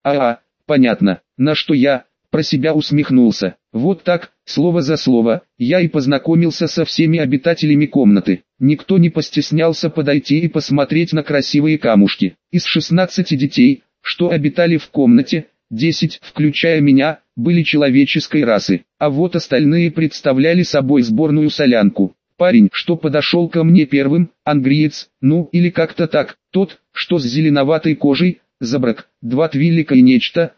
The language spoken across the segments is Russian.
понятно, на что я, про себя усмехнулся. Вот так, слово за слово, я и познакомился со всеми обитателями комнаты. Никто не постеснялся подойти и посмотреть на красивые камушки. Из 16 детей, что обитали в комнате, 10, включая меня, были человеческой расы, а вот остальные представляли собой сборную солянку. Парень, что подошел ко мне первым, ангриец, ну или как-то так, тот, что с зеленоватой кожей, забрак, два твилика и нечто,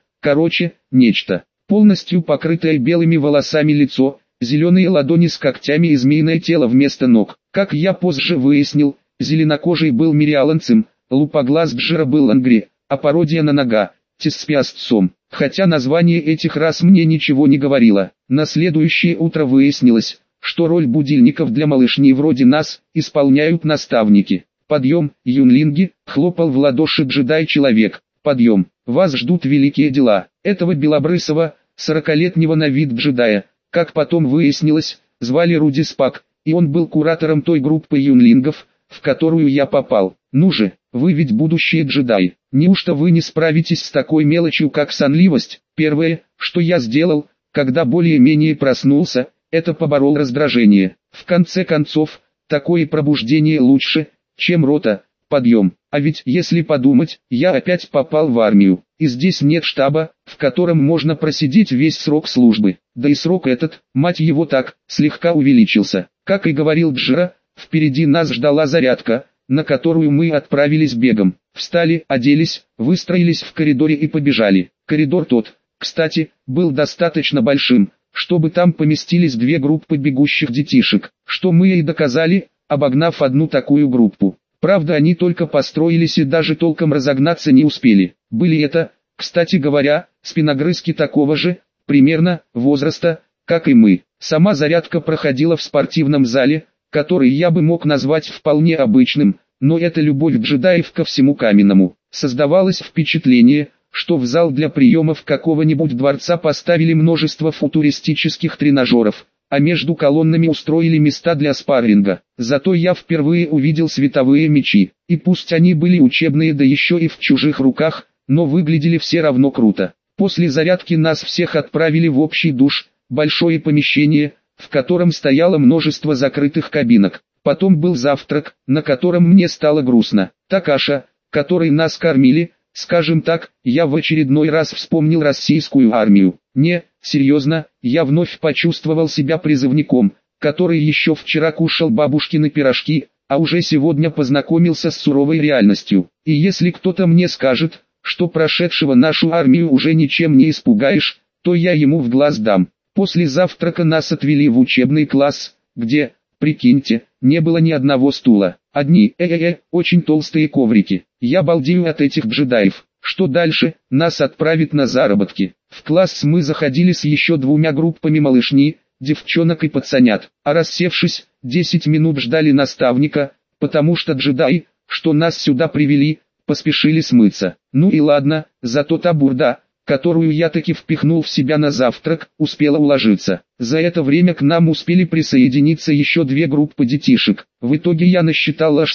нечто. Полностью покрытое белыми волосами лицо, зеленые ладони с когтями и змеиное тело вместо ног. Как я позже выяснил, зеленокожий был мириаланцем, лупоглаз Джира был ангри, а пародия на нога, теспиастцом. Хотя название этих рас мне ничего не говорило. На следующее утро выяснилось, что роль будильников для малышней вроде нас исполняют наставники. «Подъем, юнлинги!» — хлопал в ладоши джедай-человек. «Подъем! Вас ждут великие дела!» Этого белобрысого, 40-летнего на вид джедая, как потом выяснилось, звали Руди Спак, и он был куратором той группы юнлингов, в которую я попал. «Ну же, вы ведь будущие джедаи, неужто вы не справитесь с такой мелочью, как сонливость?» Первое, что я сделал, когда более-менее проснулся, это поборол раздражение. В конце концов, такое пробуждение лучше, чем рота, подъем. А ведь, если подумать, я опять попал в армию, и здесь нет штаба, в котором можно просидеть весь срок службы. Да и срок этот, мать его так, слегка увеличился. Как и говорил Джира, впереди нас ждала зарядка, на которую мы отправились бегом. Встали, оделись, выстроились в коридоре и побежали. Коридор тот, кстати, был достаточно большим, чтобы там поместились две группы бегущих детишек, что мы и доказали, обогнав одну такую группу. Правда, они только построились и даже толком разогнаться не успели. Были это, кстати говоря, спиногрызки такого же, примерно, возраста, как и мы. Сама зарядка проходила в спортивном зале, который я бы мог назвать вполне обычным, но это любовь джедаев ко всему каменному. Создавалось впечатление, что в зал для приемов какого-нибудь дворца поставили множество футуристических тренажеров, а между колоннами устроили места для спарринга. Зато я впервые увидел световые мечи, и пусть они были учебные, да еще и в чужих руках, но выглядели все равно круто. После зарядки нас всех отправили в общий душ, большое помещение, в котором стояло множество закрытых кабинок. Потом был завтрак, на котором мне стало грустно. Та каша, которой нас кормили, скажем так, я в очередной раз вспомнил российскую армию. Не, серьезно, я вновь почувствовал себя призывником, который еще вчера кушал бабушкины пирожки, а уже сегодня познакомился с суровой реальностью. И если кто-то мне скажет, что прошедшего нашу армию уже ничем не испугаешь, то я ему в глаз дам. После завтрака нас отвели в учебный класс, где, прикиньте, не было ни одного стула. Одни, очень толстые коврики. Я балдею от этих джедаев. Что дальше? Нас отправят на заработки. В класс мы заходили с еще двумя группами малышни, девчонок и пацанят. А рассевшись, 10 минут ждали наставника, потому что джедаи, что нас сюда привели, поспешили смыться. Ну и ладно, зато та бурда, которую я таки впихнул в себя на завтрак, успела уложиться. За это время к нам успели присоединиться еще две группы детишек. В итоге я насчитал аж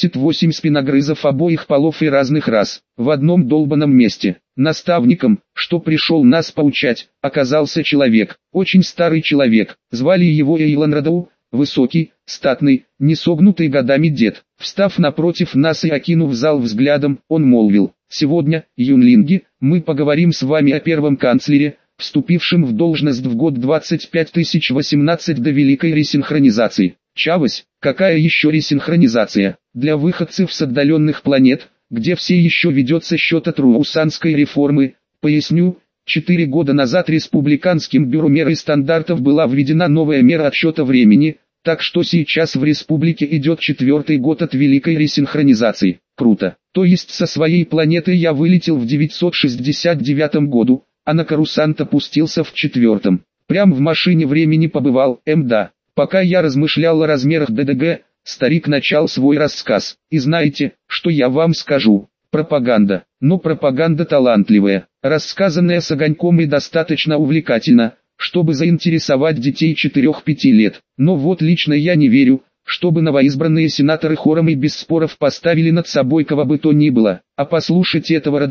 78 спиногрызов обоих полов и разных рас, в одном долбанном месте. Наставником, что пришел нас поучать, оказался человек, очень старый человек, звали его Эйлон Радоу, высокий, статный, несогнутый годами дед. Встав напротив нас и окинув зал взглядом, он молвил: «Сегодня, юнлинги, мы поговорим с вами о первом канцлере, вступившем в должность в год 25018 до Великой Ресинхронизации». Чавось, какая еще ресинхронизация? Для выходцев с отдаленных планет, где все еще ведется счет от Руусанской реформы, поясню, 4 года назад Республиканским бюро мер и стандартов была введена новая мера отсчета времени, так что сейчас в республике идет 4-й год от Великой Ресинхронизации. Круто. То есть со своей планеты я вылетел в 969 году, а на Корусант опустился в 4-м. Прям в машине времени побывал, да. Пока я размышлял о размерах ДДГ, старик начал свой рассказ. И знаете, что я вам скажу? Пропаганда. Но пропаганда талантливая, рассказанная с огоньком и достаточно увлекательно, чтобы заинтересовать детей 4-5 лет. Но вот лично я не верю, чтобы новоизбранные сенаторы хором и без споров поставили над собой кого бы то ни было. А послушать этого Радоу,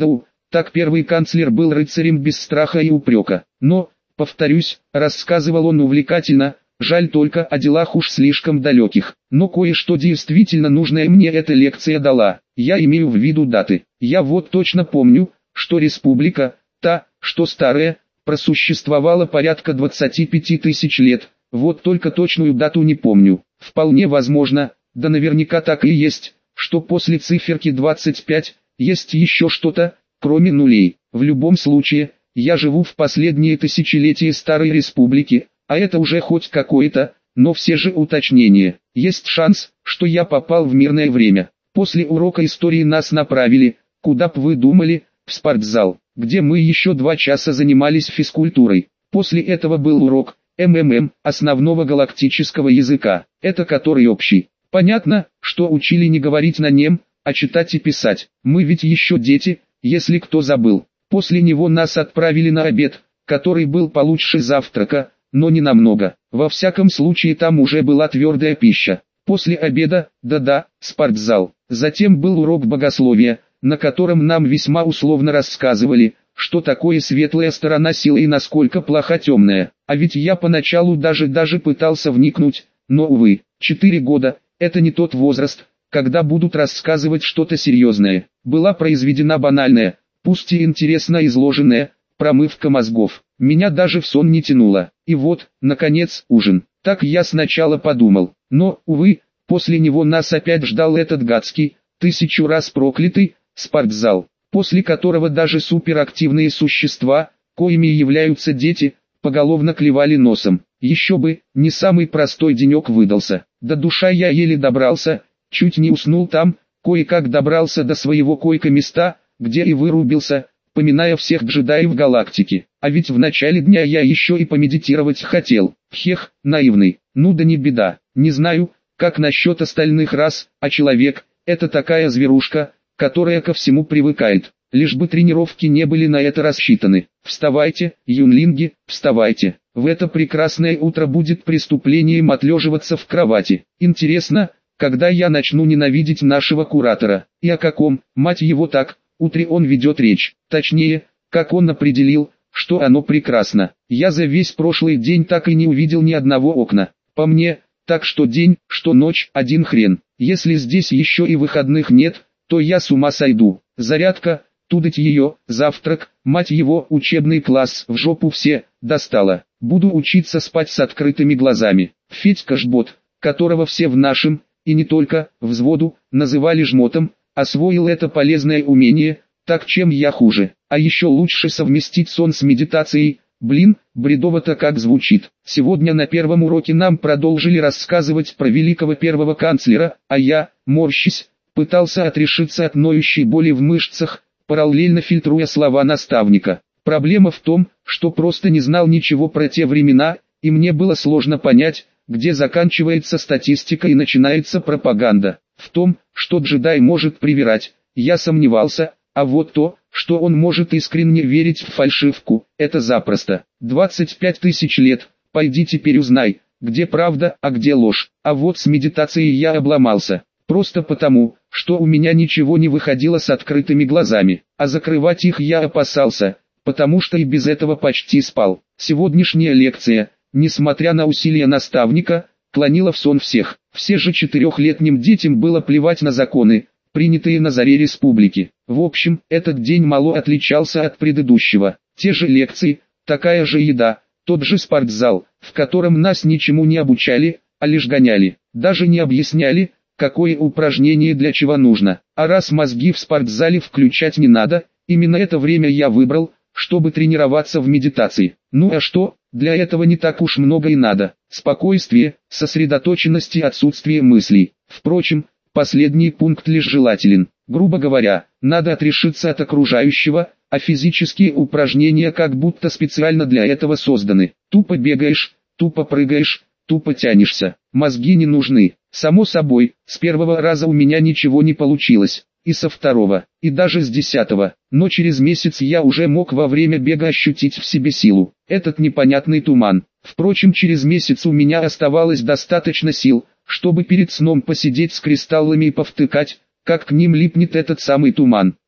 Так первый канцлер был рыцарем без страха и упрека. Но, повторюсь, рассказывал он увлекательно, жаль только о делах уж слишком далеких. Но кое-что действительно нужное мне эта лекция дала. Я имею в виду даты. Я вот точно помню, что республика, та, что старая, просуществовала порядка 25 тысяч лет. Вот только точную дату не помню. Вполне возможно, да наверняка так и есть, что после циферки 25, есть еще что-то, кроме нулей. В любом случае, я живу в последние тысячелетия Старой Республики, а это уже хоть какое-то, но все же уточнение. Есть шанс, что я попал в мирное время. После урока истории нас направили, куда б вы думали, в спортзал, где мы еще 2 часа занимались физкультурой. После этого был урок МММ, основного галактического языка, это который общий. Понятно, что учили не говорить на нем, а читать и писать. Мы ведь еще дети, если кто забыл. После него нас отправили на обед, который был получше завтрака, но не намного. Во всяком случае там уже была твердая пища. После обеда, да-да, спортзал. Затем был урок богословия, на котором нам весьма условно рассказывали, что такое светлая сторона силы и насколько плоха темная. А ведь я поначалу даже пытался вникнуть, но увы, 4 года, это не тот возраст, когда будут рассказывать что-то серьезное. Была произведена банальная, пусть и интересно изложенная, промывка мозгов. Меня даже в сон не тянуло. И вот, наконец, ужин. Так я сначала подумал. Но, увы, после него нас опять ждал этот гадский, 1000 раз проклятый, спортзал, после которого даже суперактивные существа, коими являются дети, поголовно клевали носом. Еще бы, не самый простой денек выдался. До душа я еле добрался, чуть не уснул там, кое-как добрался до своего койко-места, где и вырубился, поминая всех джедаев галактики. А ведь в начале дня я еще и помедитировать хотел. Хех, наивный. Ну да не беда. Не знаю, как насчет остальных рас, а человек – это такая зверушка, которая ко всему привыкает. Лишь бы тренировки не были на это рассчитаны. Вставайте, юнлинги, вставайте. В это прекрасное утро будет преступлением отлеживаться в кровати. Интересно, когда я начну ненавидеть нашего куратора, и о каком, мать его так, утре он ведет речь. Точнее, как он определил, что оно прекрасно. Я за весь прошлый день так и не увидел ни одного окна. По мне, так что день, что ночь, один хрен. Если здесь еще и выходных нет, то я с ума сойду. Зарядка, тудыть ее, завтрак, мать его, учебный класс, в жопу все, достало. Буду учиться спать с открытыми глазами. Федька Жбот, которого все в нашем, и не только, взводу, называли жмотом, освоил это полезное умение, так чем я хуже. А еще лучше совместить сон с медитацией. Блин, бредово-то как звучит. Сегодня на первом уроке нам продолжили рассказывать про великого первого канцлера, а я, морщись, пытался отрешиться от ноющей боли в мышцах, параллельно фильтруя слова наставника. Проблема в том, что просто не знал ничего про те времена, и мне было сложно понять, где заканчивается статистика и начинается пропаганда. В том, что джедай может привирать, я сомневался, а вот то, что он может искренне верить в фальшивку, это запросто. 25 тысяч лет, пойди теперь узнай, где правда, а где ложь. А вот с медитацией я обломался. Просто потому, что у меня ничего не выходило с открытыми глазами, а закрывать их я опасался, потому что и без этого почти спал. Сегодняшняя лекция, несмотря на усилия наставника, клонила в сон всех. Все же 4-летним детям было плевать на законы, принятые на заре республики. В общем, этот день мало отличался от предыдущего. Те же лекции, такая же еда, тот же спортзал, в котором нас ничему не обучали, а лишь гоняли. Даже не объясняли, какое упражнение для чего нужно. А раз мозги в спортзале включать не надо, именно это время я выбрал, чтобы тренироваться в медитации. Ну а что, для этого не так уж много и надо. Спокойствие, сосредоточенность и отсутствие мыслей. Впрочем, последний пункт лишь желателен. Грубо говоря, надо отрешиться от окружающего, а физические упражнения как будто специально для этого созданы. Тупо бегаешь, тупо прыгаешь, тупо тянешься. Мозги не нужны. Само собой, с первого раза у меня ничего не получилось. И со второго, и даже с 10-го, но через месяц я уже мог во время бега ощутить в себе силу. Этот непонятный туман. Впрочем, через месяц у меня оставалось достаточно сил, чтобы перед сном посидеть с кристаллами и повтыкать, как к ним липнет этот самый туман.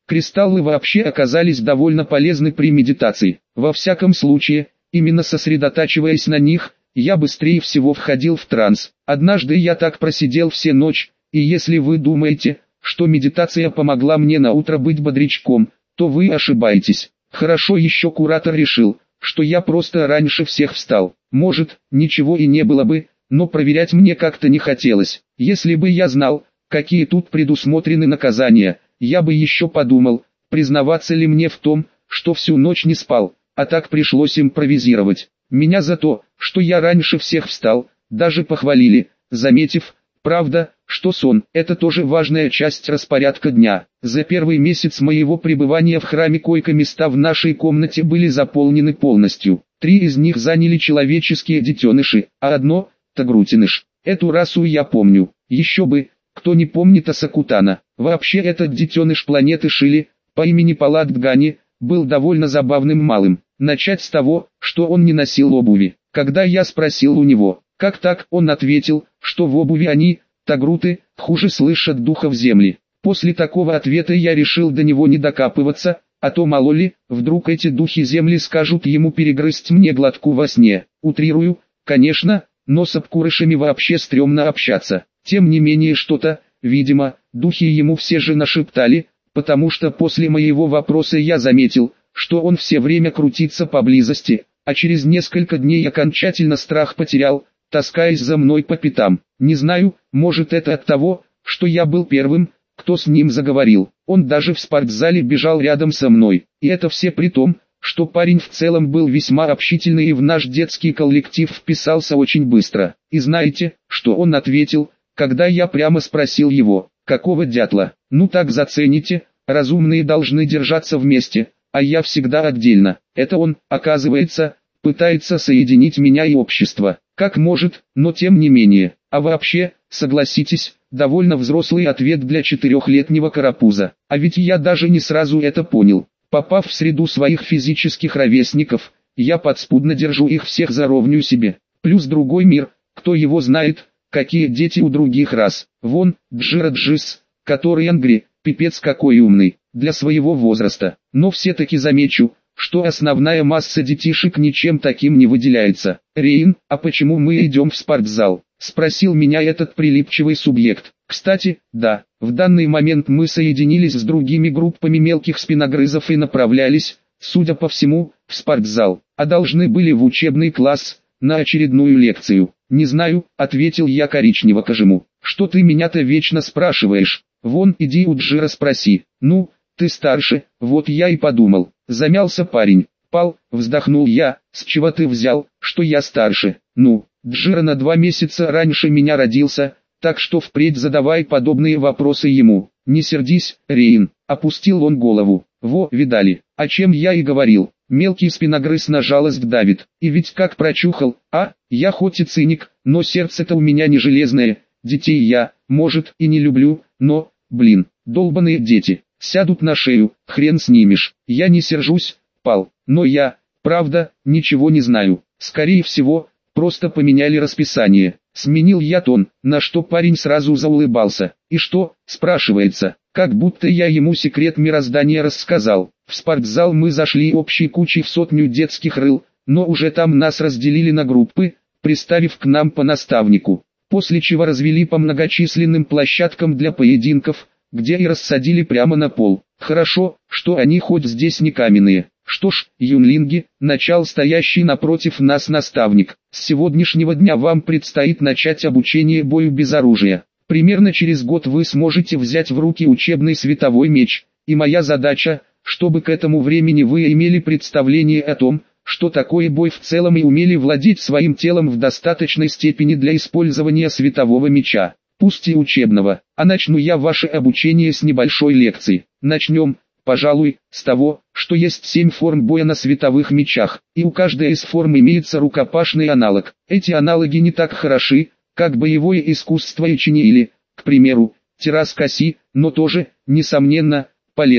Кристаллы вообще оказались довольно полезны при медитации. Во всяком случае, именно сосредотачиваясь на них, я быстрее всего входил в транс. Однажды я так просидел всю ночь, и если вы думаете, что медитация помогла мне на утро быть бодрячком, то вы ошибаетесь. Хорошо еще куратор решил, что я просто раньше всех встал. Может, ничего и не было бы, но проверять мне как-то не хотелось. Если бы я знал, какие тут предусмотрены наказания, я бы еще подумал, признаваться ли мне в том, что всю ночь не спал, а так пришлось импровизировать. Меня за то, что я раньше всех встал, даже похвалили, заметив, правда, что сон – это тоже важная часть распорядка дня. За первый месяц моего пребывания в храме койко-места в нашей комнате были заполнены полностью. 3 из них заняли человеческие детеныши, а одно – тагрутиныш. Эту расу я помню. Еще бы, кто не помнит Асакутана. Вообще этот детеныш планеты Шили, по имени Палат Дгани, был довольно забавным малым. Начать с того, что он не носил обуви. Когда я спросил у него, как так, он ответил, что в обуви они, тагруты, хуже слышат духов земли. После такого ответа я решил до него не докапываться, а то мало ли, вдруг эти духи земли скажут ему перегрызть мне глотку во сне. Утрирую, конечно, но с обкурышами вообще стрёмно общаться. Тем не менее что-то, видимо, духи ему все же нашептали, потому что после моего вопроса я заметил, что он все время крутится поблизости, а через несколько дней окончательно страх потерял, таскаясь за мной по пятам. Не знаю, может это от того, что я был первым, кто с ним заговорил. Он даже в спортзале бежал рядом со мной, и это все при том, что парень в целом был весьма общительный и в наш детский коллектив вписался очень быстро. И знаете, что он ответил, когда я прямо спросил его, какого дятла? Ну так зацените, разумные должны держаться вместе, а я всегда отдельно. Это он, оказывается, пытается соединить меня и общество. Как может, но тем не менее. А вообще, согласитесь, довольно взрослый ответ для 4-летнего карапуза. А ведь я даже не сразу это понял. Попав в среду своих физических ровесников, я подспудно держу их всех за ровню себе. Плюс другой мир, кто его знает, какие дети у других рас. Вон, Джира-Джис, который Ангри, пипец какой умный, для своего возраста. Но все-таки замечу, что основная масса детишек ничем таким не выделяется. «Рейн, а почему мы идем в спортзал?» – спросил меня этот прилипчивый субъект. Кстати, да, в данный момент мы соединились с другими группами мелких спиногрызов и направлялись, судя по всему, в спортзал, а должны были в учебный класс, на очередную лекцию. «Не знаю», — ответил я коричнево-кожему. «Что ты меня-то вечно спрашиваешь? Вон, иди у Джира спроси». «Ну, ты старше, вот я и подумал». Замялся парень. «Пал», — вздохнул я, — «с чего ты взял, что я старше?» «Ну, Джира на 2 месяца раньше меня родился, так что впредь задавай подобные вопросы ему». «Не сердись, Рейн», — опустил он голову. «Во, видали, о чем я и говорил». Мелкий спиногрыз на жалость давит, и ведь как прочухал, я хоть и циник, но сердце-то у меня не железное, детей я, может, и не люблю, но, блин, долбаные дети, сядут на шею, хрен снимешь. Я не сержусь, Пал, но я, правда, ничего не знаю, скорее всего, просто поменяли расписание. Сменил я тон, на что парень сразу заулыбался. «И что?» – спрашивается, как будто я ему секрет мироздания рассказал. В спортзал мы зашли общей кучей в 100 детских рыл, но уже там нас разделили на группы, приставив к нам по наставнику, после чего развели по многочисленным площадкам для поединков, где и рассадили прямо на пол. Хорошо, что они хоть здесь не каменные. Что ж, юнлинги, начал стоящий напротив нас наставник, с сегодняшнего дня вам предстоит начать обучение бою без оружия. Примерно через год вы сможете взять в руки учебный световой меч, и моя задача, чтобы к этому времени вы имели представление о том, что такое бой в целом и умели владеть своим телом в достаточной степени для использования светового меча, пусть и учебного. А начну я ваше обучение с небольшой лекции. Начнем, пожалуй, с того, что есть 7 форм боя на световых мечах, и у каждой из форм имеется рукопашный аналог. Эти аналоги не так хороши, как боевое искусство ичини или, к примеру, Террас-Каси, но тоже, несомненно, полезны.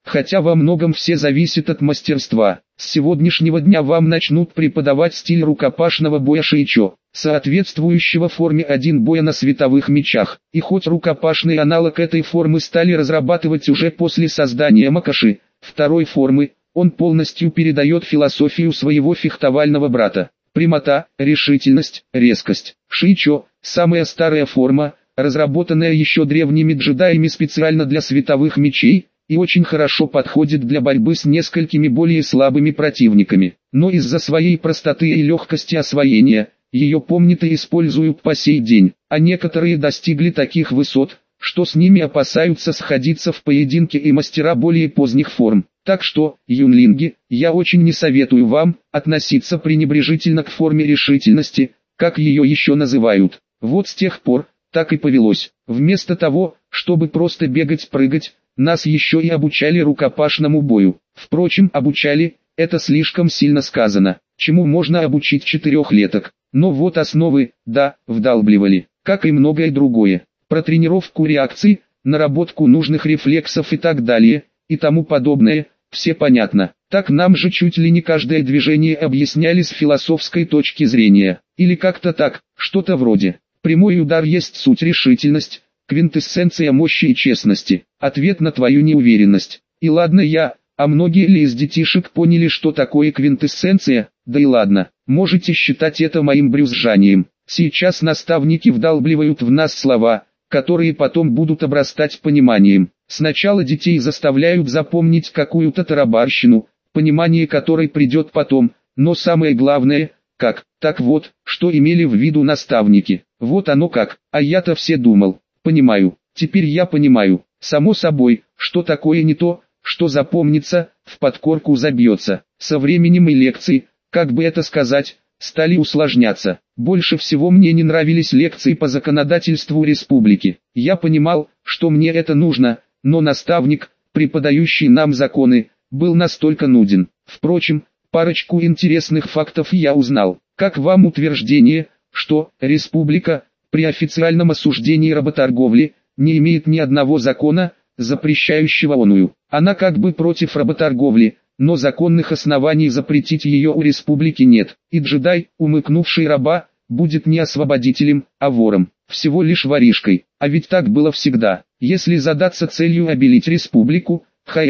хотя во многом все зависит от мастерства. С сегодняшнего дня вам начнут преподавать стиль рукопашного боя шиичо, соответствующего форме 1 боя на световых мечах. И хоть рукопашный аналог этой формы стали разрабатывать уже после создания Макоши, второй формы, он полностью передает философию своего фехтовального брата. Прямота, решительность, резкость. Шиичо – самая старая форма, разработанная еще древними джедаями специально для световых мечей, и очень хорошо подходит для борьбы с несколькими более слабыми противниками. Но из-за своей простоты и легкости освоения, ее помнят и используют по сей день, а некоторые достигли таких высот, что с ними опасаются сходиться в поединке и мастера более поздних форм. Так что, юнлинги, я очень не советую вам относиться пренебрежительно к форме решительности, как ее еще называют. Вот с тех пор, так и повелось. Вместо того, чтобы просто бегать-прыгать, нас еще и обучали рукопашному бою. Впрочем, обучали, это слишком сильно сказано. Чему можно обучить четырехлеток? Но вот основы, да, вдалбливали, как и многое другое. Про тренировку реакций, наработку нужных рефлексов и так далее, и тому подобное, все понятно. Так нам же чуть ли не каждое движение объясняли с философской точки зрения. Или как-то так, что-то вроде. Прямой удар есть суть решительность, квинтэссенция мощи и честности, ответ на твою неуверенность. И ладно а многие ли из детишек поняли, что такое квинтэссенция? Да и ладно, можете считать это моим брюзжанием. Сейчас наставники вдалбливают в нас слова, которые потом будут обрастать пониманием. Сначала детей заставляют запомнить какую-то тарабарщину, понимание которой придет потом, но самое главное, как. Так вот, что имели в виду наставники. Вот оно как, а я-то все думал. Понимаю, теперь я понимаю, само собой, что такое не то, что запомнится, в подкорку забьется. Со временем и лекции, как бы это сказать, стали усложняться. Больше всего мне не нравились лекции по законодательству республики. Я понимал, что мне это нужно, но наставник, преподающий нам законы, был настолько нуден. Впрочем, парочку интересных фактов я узнал. Как вам утверждение, что республика, при официальном осуждении работорговли, не имеет ни одного закона, запрещающего оную? Она как бы против работорговли, но законных оснований запретить ее у республики нет. И джедай, умыкнувший раба, будет не освободителем, а вором, всего лишь воришкой. А ведь так было всегда. Если задаться целью обелить республику,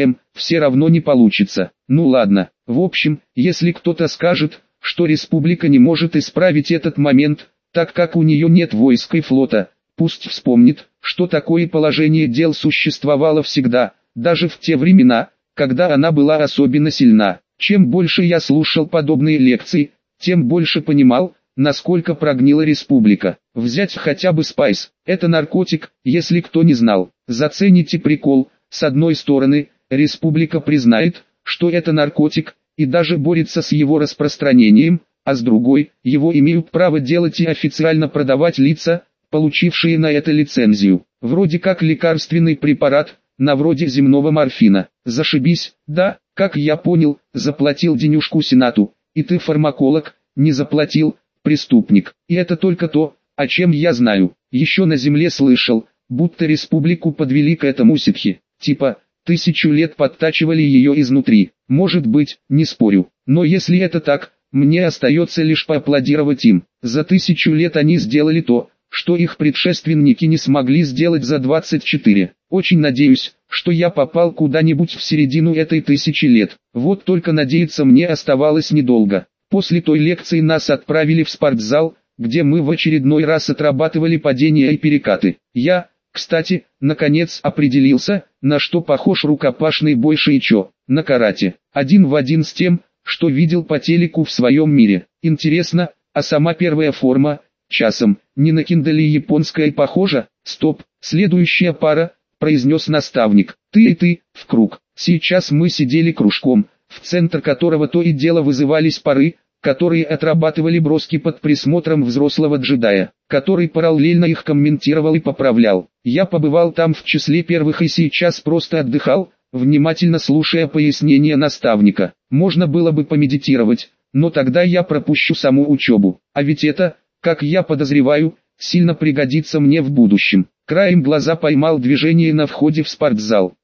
все равно не получится. Ну ладно, в общем, если кто-то скажет, что республика не может исправить этот момент, так как у нее нет войска и флота, пусть вспомнит, что такое положение дел существовало всегда, даже в те времена, когда она была особенно сильна. Чем больше я слушал подобные лекции, тем больше понимал, насколько прогнила республика. Взять хотя бы спайс, это наркотик, если кто не знал. Зацените прикол, с одной стороны, республика признает, что это наркотик, и даже борется с его распространением, а с другой, его имеют право делать и официально продавать лица, получившие на это лицензию. Вроде как лекарственный препарат, на вроде земного морфина. Зашибись, да, как я понял, заплатил денежку Сенату, и ты фармаколог, не заплатил, преступник. И это только то, о чем я знаю. Еще на земле слышал, будто республику подвели к этому ситхи. Типа, 1000 лет подтачивали ее изнутри. Может быть, не спорю. Но если это так, мне остается лишь поаплодировать им. За 1000 лет они сделали то, что их предшественники не смогли сделать за 24. Очень надеюсь, что я попал куда-нибудь в середину этой 1000 лет. Вот только надеяться мне оставалось недолго. После той лекции нас отправили в спортзал, где мы в очередной раз отрабатывали падения и перекаты. Я, кстати, наконец определился, на что похож рукопашный бой шиичо. На карате. Один в один с тем, что видел по телеку в своем мире. Интересно, а сама первая форма, часом, не на киндали японская похожа? Стоп, следующая пара, произнес наставник. Ты и ты, в круг. Сейчас мы сидели кружком, в центр которого то и дело вызывались пары, которые отрабатывали броски под присмотром взрослого джедая, который параллельно их комментировал и поправлял. Я побывал там в числе первых и сейчас просто отдыхал, внимательно слушая пояснения наставника. Можно было бы помедитировать, но тогда я пропущу саму учебу. А ведь это, как я подозреваю, сильно пригодится мне в будущем. Краем глаза поймал движение на входе в спортзал.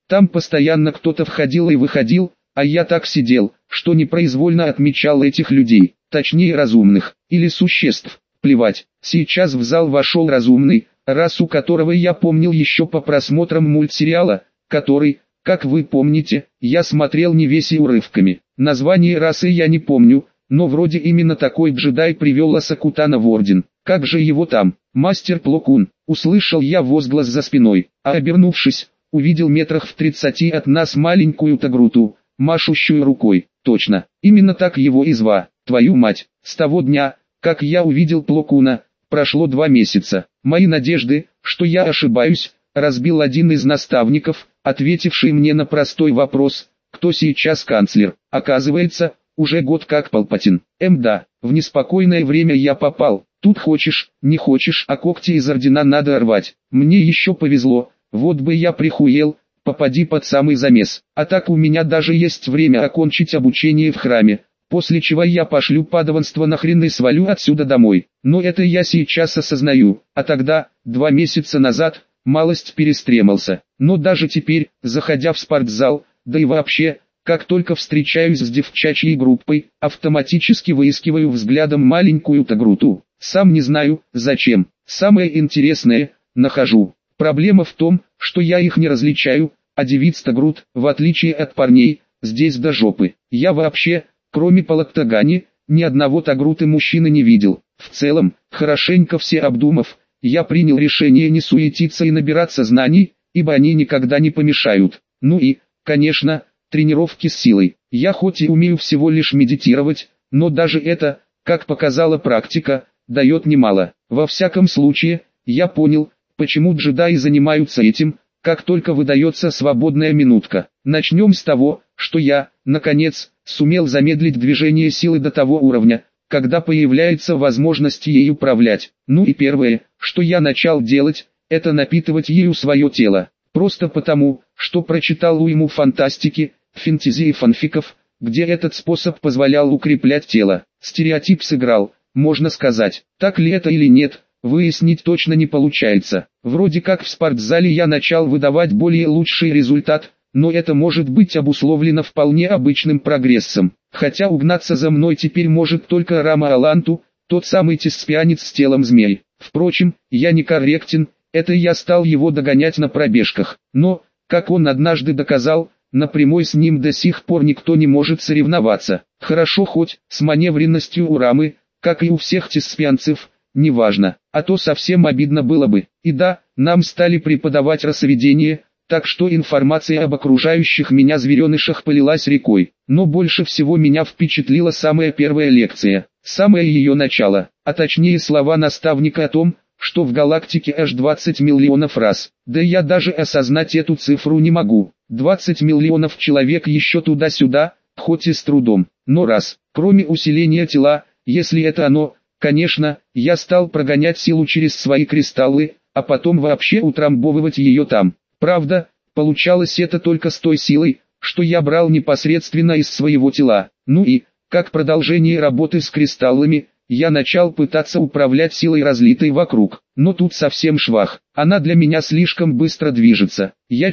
Там постоянно кто-то входил и выходил, а я так сидел, что непроизвольно отмечал этих людей, точнее разумных, или существ. Плевать, сейчас в зал вошел разумный, расу которого я помнил еще по просмотрам мультсериала, который, как вы помните, я смотрел не весь и урывками. Название расы я не помню, но вроде именно такой джедай привел Асакутана в орден. Как же его там? Мастер Пло Кун. Услышал я возглас за спиной, а обернувшись, увидел метрах в 30 от нас маленькую Тагруту, машущую рукой. Точно, именно так его и зва. Твою мать, с того дня, как я увидел Пло Куна, прошло 2 месяца. Мои надежды, что я ошибаюсь, разбил один из наставников, ответивший мне на простой вопрос, кто сейчас канцлер. Оказывается, уже год как Палпатин. Да, в неспокойное время я попал. Тут хочешь, не хочешь, а когти из ордена надо рвать. Мне еще повезло, вот бы я прихуел, попади под самый замес. А так у меня даже есть время окончить обучение в храме, после чего я пошлю падаванство нахрен и свалю отсюда домой. Но это я сейчас осознаю, а тогда, 2 месяца назад, малость перестремался. Но даже теперь, заходя в спортзал, да и вообще, как только встречаюсь с девчачьей группой, автоматически выискиваю взглядом маленькую Тагруту. Сам не знаю, зачем. Самое интересное, нахожу. Проблема в том, что я их не различаю, а девиц Тагрут, в отличие от парней, здесь до жопы. Я вообще, кроме Палактагани, ни одного Тагруты мужчины не видел. В целом, хорошенько все обдумав, я принял решение не суетиться и набираться знаний, ибо они никогда не помешают. Ну и, конечно, тренировки с силой. Я хоть и умею всего лишь медитировать, но даже это, как показала практика, дает немало. Во всяком случае, я понял, почему джедаи занимаются этим, как только выдается свободная минутка. Начнем с того, что я, наконец, сумел замедлить движение силы до того уровня, когда появляется возможность ей управлять. Ну и первое, что я начал делать, это напитывать ею свое тело. Просто потому, что прочитал уйму фантастики, фэнтези и фанфиков, где этот способ позволял укреплять тело. Стереотип сыграл, можно сказать. Так ли это или нет, выяснить точно не получается. Вроде как в спортзале я начал выдавать более лучший результат, но это может быть обусловлено вполне обычным прогрессом. Хотя угнаться за мной теперь может только Рама Аланту, тот самый теспианец с телом змей. Впрочем, я не корректен, это я стал его догонять на пробежках. Но, как он однажды доказал, на прямой с ним до сих пор никто не может соревноваться. Хорошо хоть, с маневренностью у Рамы, как и у всех теспианцев, неважно, а то совсем обидно было бы. И да, нам стали преподавать расоведение, так что информация об окружающих меня зверенышах полилась рекой. Но больше всего меня впечатлила самая первая лекция, самое ее начало, а точнее слова наставника о том, что в галактике аж 20 миллионов рас. Да я даже осознать эту цифру не могу. 20 миллионов человек еще туда-сюда, хоть и с трудом. Но раз, кроме усиления тела, если это оно, конечно, я стал прогонять силу через свои кристаллы, а потом вообще утрамбовывать ее там. Правда, получалось это только с той силой, что я брал непосредственно из своего тела. Ну и, как продолжение работы с кристаллами, я начал пытаться управлять силой, разлитой вокруг. Но тут совсем швах. Она для меня слишком быстро движется. Я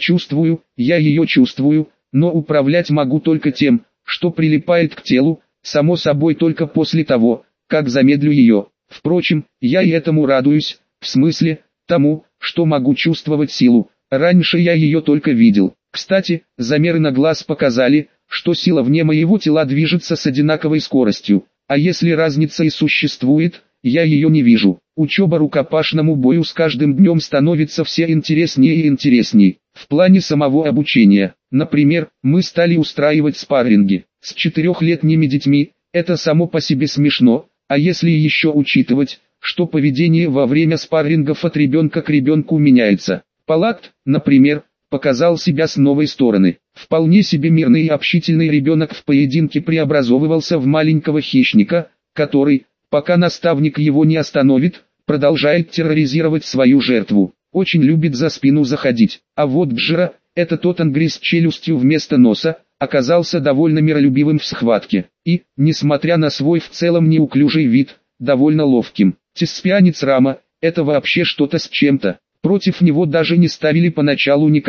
ее чувствую, но управлять могу только тем, что прилипает к телу, само собой только после того, как замедлю ее. Впрочем, я и этому радуюсь, в смысле, тому, что могу чувствовать силу. Раньше я ее только видел. Кстати, замеры на глаз показали, что сила вне моего тела движется с одинаковой скоростью. А если разница и существует, я ее не вижу. Учеба рукопашному бою с каждым днем становится все интереснее и интересней. В плане самого обучения, например, мы стали устраивать спарринги с 4-летними детьми. Это само по себе смешно, а если еще учитывать, что поведение во время спаррингов от ребенка к ребенку меняется. Палакт, например, показал себя с новой стороны. Вполне себе мирный и общительный ребенок в поединке преобразовывался в маленького хищника, который, пока наставник его не остановит, продолжает терроризировать свою жертву. Очень любит за спину заходить. А вот Бджира, это тот ангри с челюстью вместо носа, оказался довольно миролюбивым в схватке. И, несмотря на свой в целом неуклюжий вид, довольно ловким. Теспианец Рама, это вообще что-то с чем-то. Против него даже не ставили поначалу никого.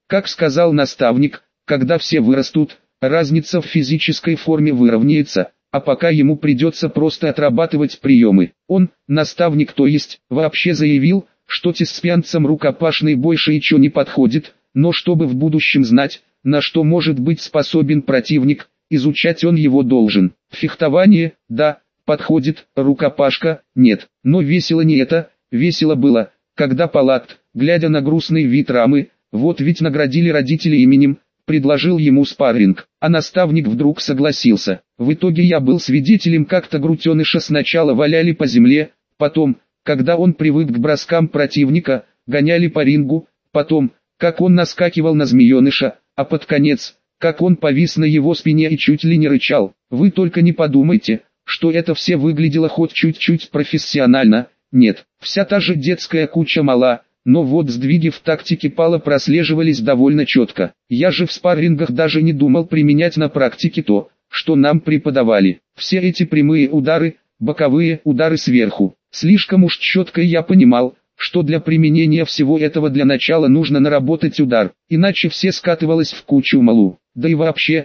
Как сказал наставник, когда все вырастут, разница в физической форме выровняется, а пока ему придется просто отрабатывать приемы. Он, наставник то есть, вообще заявил, что теспианцам рукопашный бой Шиичо не подходит, но чтобы в будущем знать, на что может быть способен противник, изучать он его должен. Фехтование, да, подходит, рукопашка, нет. Но весело не это, весело было, когда Палат, глядя на грустный вид Рамы, вот ведь наградили родители именем, предложил ему спарринг, а наставник вдруг согласился. В итоге я был свидетелем, как-то грутеныша сначала валяли по земле, потом, когда он привык к броскам противника, гоняли по рингу, потом, как он наскакивал на змееныша, а под конец, как он повис на его спине и чуть ли не рычал. Вы только не подумайте, что это все выглядело хоть чуть-чуть профессионально, нет, вся та же детская куча мала. Но вот сдвиги в тактике Пала прослеживались довольно четко. Я же в спаррингах даже не думал применять на практике то, что нам преподавали. Все эти прямые удары, боковые удары сверху. Слишком уж четко я понимал, что для применения всего этого для начала нужно наработать удар, иначе все скатывалось в кучу малу. Да и вообще,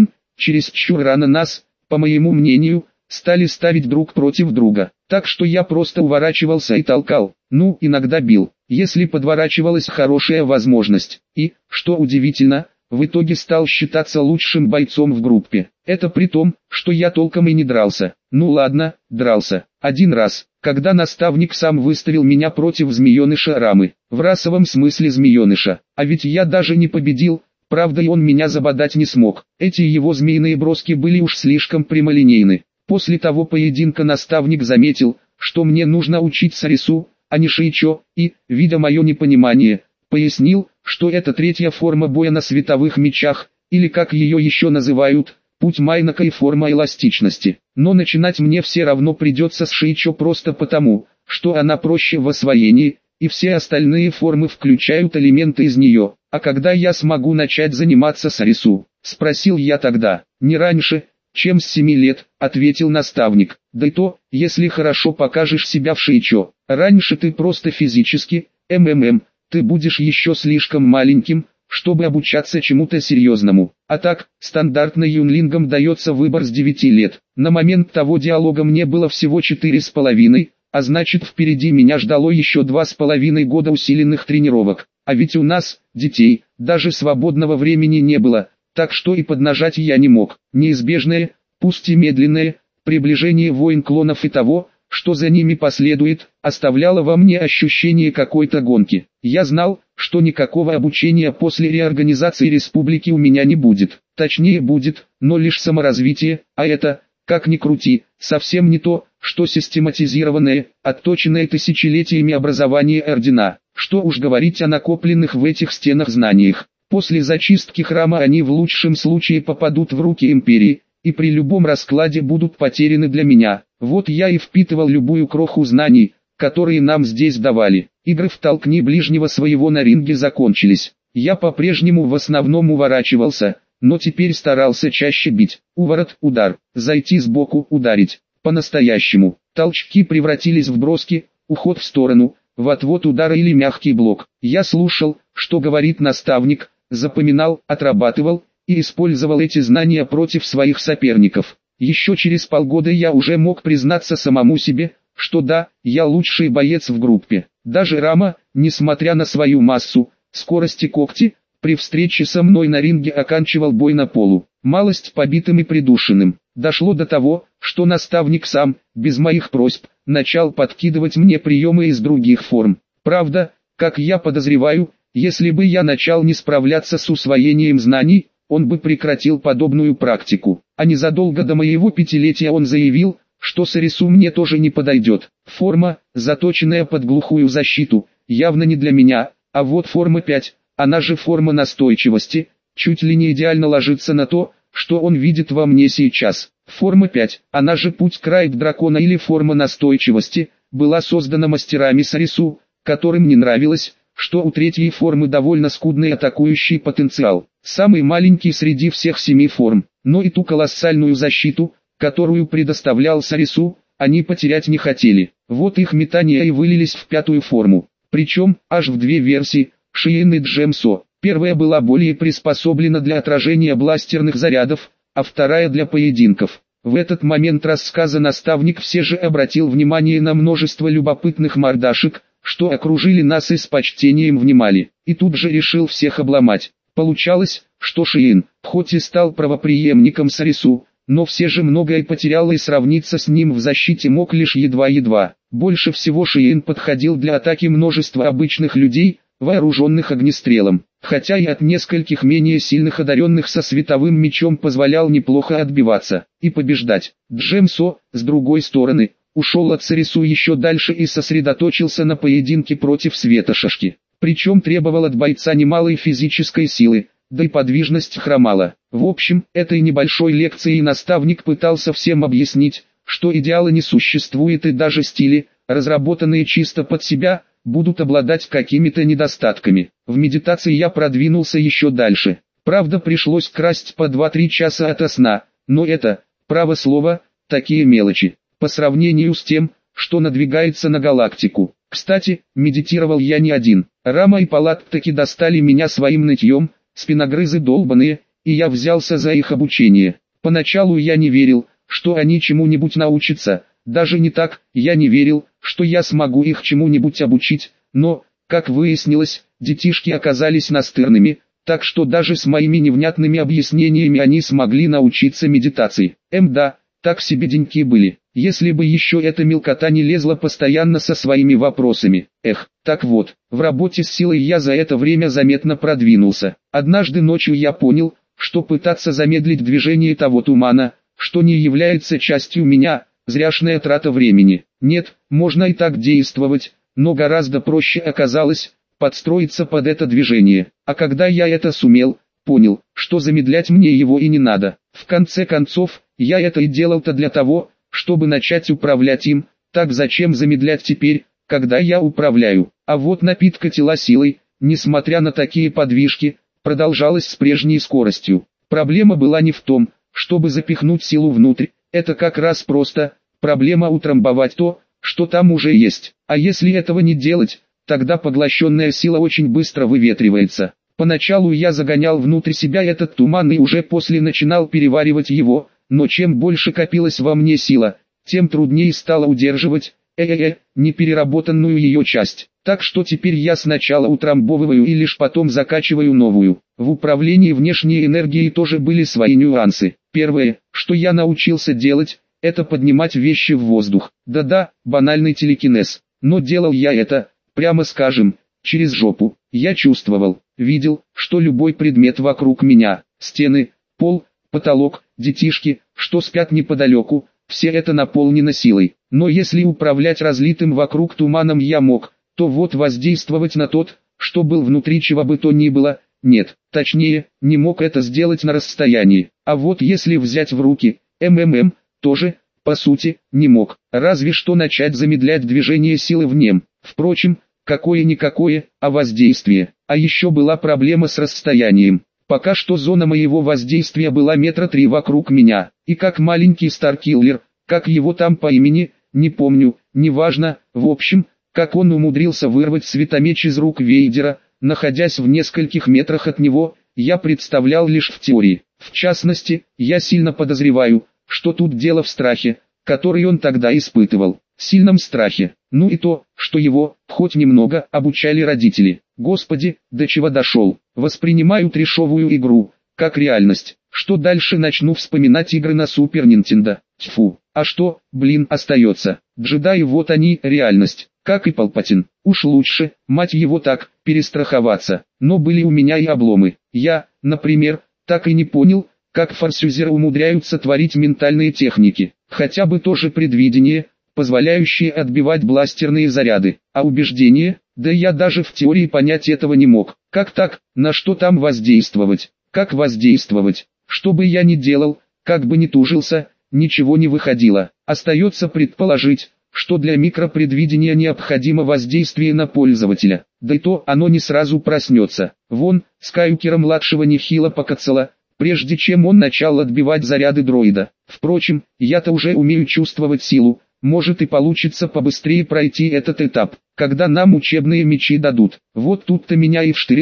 чересчур рано нас, по моему мнению, стали ставить друг против друга. Так что я просто уворачивался и толкал, иногда бил, если подворачивалась хорошая возможность. И, что удивительно, в итоге стал считаться лучшим бойцом в группе. Это при том, что я толком и не дрался. Ладно, дрался. Один раз, когда наставник сам выставил меня против змееныша Рамы. В расовом смысле змееныша. А ведь я даже не победил, правда и он меня забодать не смог. Эти его змеиные броски были уж слишком прямолинейны. После того поединка наставник заметил, что мне нужно учиться рису, а не Шиичо, и, видя мое непонимание, пояснил, что это третья форма боя на световых мечах, или как ее еще называют, путь Майнака и форма эластичности. Но начинать мне все равно придется с Шиичо просто потому, что она проще в освоении, и все остальные формы включают элементы из нее. А когда я смогу начать заниматься с рису? Спросил я тогда. Не раньше, чем с 7 лет, ответил наставник. Да и то, если хорошо покажешь себя в Шиичо. Раньше ты просто физически, ты будешь еще слишком маленьким, чтобы обучаться чему-то серьезному. А так, стандартно юнлингам дается выбор с 9 лет. На момент того диалога мне было всего 4,5, а значит впереди меня ждало еще 2,5 года усиленных тренировок. А ведь у нас, детей, даже свободного времени не было. Так что и поднажать я не мог. Неизбежное, пусть и медленное, приближение войн клонов и того, что за ними последует, оставляло во мне ощущение какой-то гонки. Я знал, что никакого обучения после реорганизации республики у меня не будет. Точнее будет, но лишь саморазвитие, а это, как ни крути, совсем не то, что систематизированное, отточенное тысячелетиями образование ордена. Что уж говорить о накопленных в этих стенах знаниях. После зачистки храма они в лучшем случае попадут в руки империи, и при любом раскладе будут потеряны для меня. Вот я и впитывал любую кроху знаний, которые нам здесь давали. Игры в толкни ближнего своего на ринге закончились. Я по-прежнему в основном уворачивался, но теперь старался чаще бить. Уворот, удар, зайти сбоку, ударить. По-настоящему. Толчки превратились в броски, уход в сторону, в отвод удара или мягкий блок. Я слушал, что говорит наставник, запоминал, отрабатывал и использовал эти знания против своих соперников. Еще через полгода я уже мог признаться самому себе, что да, я лучший боец в группе. Даже Рама, несмотря на свою массу, скорость и когти, при встрече со мной на ринге оканчивал бой на полу, малость побитым и придушенным. Дошло до того, что наставник сам, без моих просьб, начал подкидывать мне приемы из других форм. Правда, как я подозреваю, если бы я начал не справляться с усвоением знаний, он бы прекратил подобную практику. А незадолго до моего 5-летия он заявил, что сарису мне тоже не подойдет. Форма, заточенная под глухую защиту, явно не для меня, а вот форма 5, она же форма настойчивости, чуть ли не идеально ложится на то, что он видит во мне сейчас. Форма 5, она же путь Крайт дракона или форма настойчивости, была создана мастерами сарису, которым не нравилось, что у третьей формы довольно скудный атакующий потенциал, самый маленький среди всех 7 форм, но и ту колоссальную защиту, которую предоставлял сарису, они потерять не хотели. Вот их метания и вылились в 5-ю форму, причем аж в 2 версии, Шиен и Джемсо. Первая была более приспособлена для отражения бластерных зарядов, а вторая для поединков. В этот момент рассказа наставник все же обратил внимание на множество любопытных мордашек, что окружили нас и с почтением внимали, и тут же решил всех обломать. Получалось, что Шиин, хоть и стал правопреемником Сарису, но все же многое потерял и сравниться с ним в защите мог лишь едва-едва. Больше всего Шиин подходил для атаки множества обычных людей, вооруженных огнестрелом, хотя и от нескольких менее сильных одаренных со световым мечом позволял неплохо отбиваться и побеждать. Джемсо, с другой стороны, ушел от Сарису еще дальше и сосредоточился на поединке против Светошашки. Причем требовал от бойца немалой физической силы, да и подвижность хромала. В общем, этой небольшой лекцией наставник пытался всем объяснить, что идеала не существует и даже стили, разработанные чисто под себя, будут обладать какими-то недостатками. В медитации я продвинулся еще дальше. Правда, пришлось красть по 2-3 часа ото сна, но это, право слово, такие мелочи, по сравнению с тем, что надвигается на галактику. Кстати, медитировал я не один. Рама и Палат таки достали меня своим нытьем, спиногрызы долбаные, и я взялся за их обучение. Поначалу я не верил, что они чему-нибудь научатся, даже не так, я не верил, что я смогу их чему-нибудь обучить, но, как выяснилось, детишки оказались настырными, так что даже с моими невнятными объяснениями они смогли научиться медитации. Да, так себе деньки были, если бы еще эта мелкота не лезла постоянно со своими вопросами. Так вот, в работе с силой я за это время заметно продвинулся. Однажды ночью я понял, что пытаться замедлить движение того тумана, что не является частью меня, зряшная трата времени. Нет, можно и так действовать, но гораздо проще оказалось подстроиться под это движение. А когда я это сумел, понял, что замедлять мне его и не надо. В конце концов, я это и делал-то для того, чтобы начать управлять им, так зачем замедлять теперь, когда я управляю? А вот напитка тела силой, несмотря на такие подвижки, продолжалась с прежней скоростью. Проблема была не в том, чтобы запихнуть силу внутрь, это как раз просто, проблема утрамбовать то, что там уже есть. А если этого не делать, тогда поглощенная сила очень быстро выветривается. Поначалу я загонял внутрь себя этот туман и уже после начинал переваривать его, но чем больше копилась во мне сила, тем труднее стало удерживать, непереработанную ее часть. Так что теперь я сначала утрамбовываю и лишь потом закачиваю новую. В управлении внешней энергией тоже были свои нюансы. Первое, что я научился делать, это поднимать вещи в воздух. Да-да, банальный телекинез. Но делал я это, прямо скажем, через жопу. Я чувствовал, видел, что любой предмет вокруг меня, стены, пол, потолок, детишки, что спят неподалеку, все это наполнено силой. Но если управлять разлитым вокруг туманом я мог, то вот воздействовать на тот, что был внутри чего бы то ни было, нет. Точнее, не мог это сделать на расстоянии. А вот если взять в руки, тоже, по сути, не мог. Разве что начать замедлять движение силы в нем. Впрочем, какое-никакое, а воздействие. А еще была проблема с расстоянием. Пока что зона моего воздействия была 3 метра вокруг меня. И как маленький Старкиллер, как его там по имени, не помню, неважно, в общем, как он умудрился вырвать светомеч из рук Вейдера, находясь в нескольких метрах от него, я представлял лишь в теории. В частности, я сильно подозреваю, что тут дело в страхе, который он тогда испытывал. Сильном страхе. Ну и то, что его, хоть немного, обучали родители. Господи, до чего дошел. Воспринимаю трешовую игру, как реальность. Что дальше начну вспоминать игры на Супер Нинтендо. Тьфу. А что, остается. Джедаи вот они, реальность. Как и Палпатин. Уж лучше, мать его так, перестраховаться. Но были у меня и обломы. Я, например, так и не понял, как форсюзеры умудряются творить ментальные техники. Хотя бы тоже предвидение, позволяющее отбивать бластерные заряды. А убеждение, да я даже в теории понять этого не мог. Как так, на что там воздействовать? Как воздействовать? Что бы я ни делал, как бы ни тужился, ничего не выходило. Остается предположить, что для микропредвидения необходимо воздействие на пользователя. Да и то оно не сразу проснется. Вон, Скайукера-младшего нехило покоцало, прежде чем он начал отбивать заряды дроида. Впрочем, я-то уже умею чувствовать силу, может и получится побыстрее пройти этот этап, когда нам учебные мечи дадут. Вот тут-то меня и вштырило,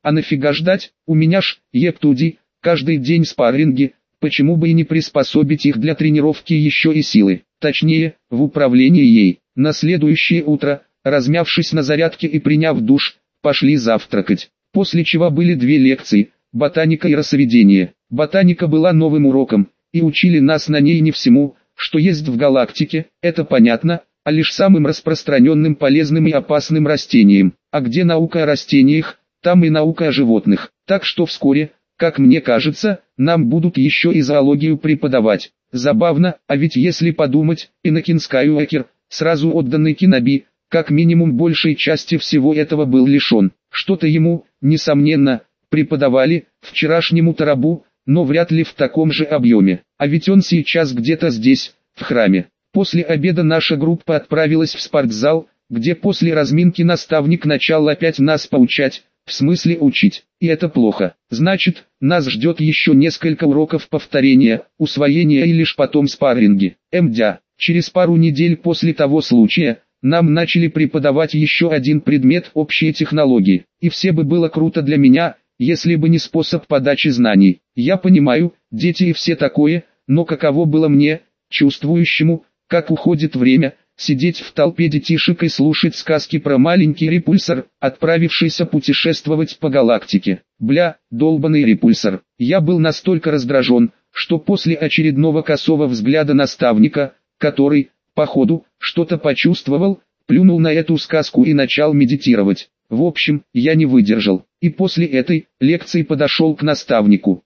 А нафига ждать, у меня ж, ептуди, каждый день спарринги, почему бы и не приспособить их для тренировки еще и силы, точнее, в управлении ей. На следующее утро, размявшись на зарядке и приняв душ, пошли завтракать, после чего были две лекции, ботаника и росоведение. Ботаника была новым уроком, и учили нас на ней не всему, что есть в галактике, это понятно, а лишь самым распространенным полезным и опасным растениям. А где наука о растениях, там и наука о животных. Так что вскоре, как мне кажется, нам будут еще и зоологию преподавать. Забавно, а ведь если подумать, Энакин Скайуокер, сразу отданный Кеноби, как минимум большей части всего этого был лишен. Что-то ему, несомненно, преподавали, вчерашнему Тарабу, но вряд ли в таком же объеме. А ведь он сейчас где-то здесь, в храме. После обеда наша группа отправилась в спортзал, где после разминки наставник начал опять нас поучать, в смысле учить. И это плохо. Значит, нас ждет еще несколько уроков повторения, усвоения и лишь потом спарринги. Мдя. Через пару недель после того случая, нам начали преподавать еще один предмет общие технологии. И все бы было круто для меня, если бы не способ подачи знаний. Я понимаю, дети и все такое, но каково было мне, чувствующему, как уходит время, сидеть в толпе детишек и слушать сказки про маленький репульсор, отправившийся путешествовать по галактике. Бля, долбаный репульсор. Я был настолько раздражен, что после очередного косого взгляда наставника, который, походу, что-то почувствовал, плюнул на эту сказку и начал медитировать. В общем, я не выдержал, и после этой лекции подошел к наставнику.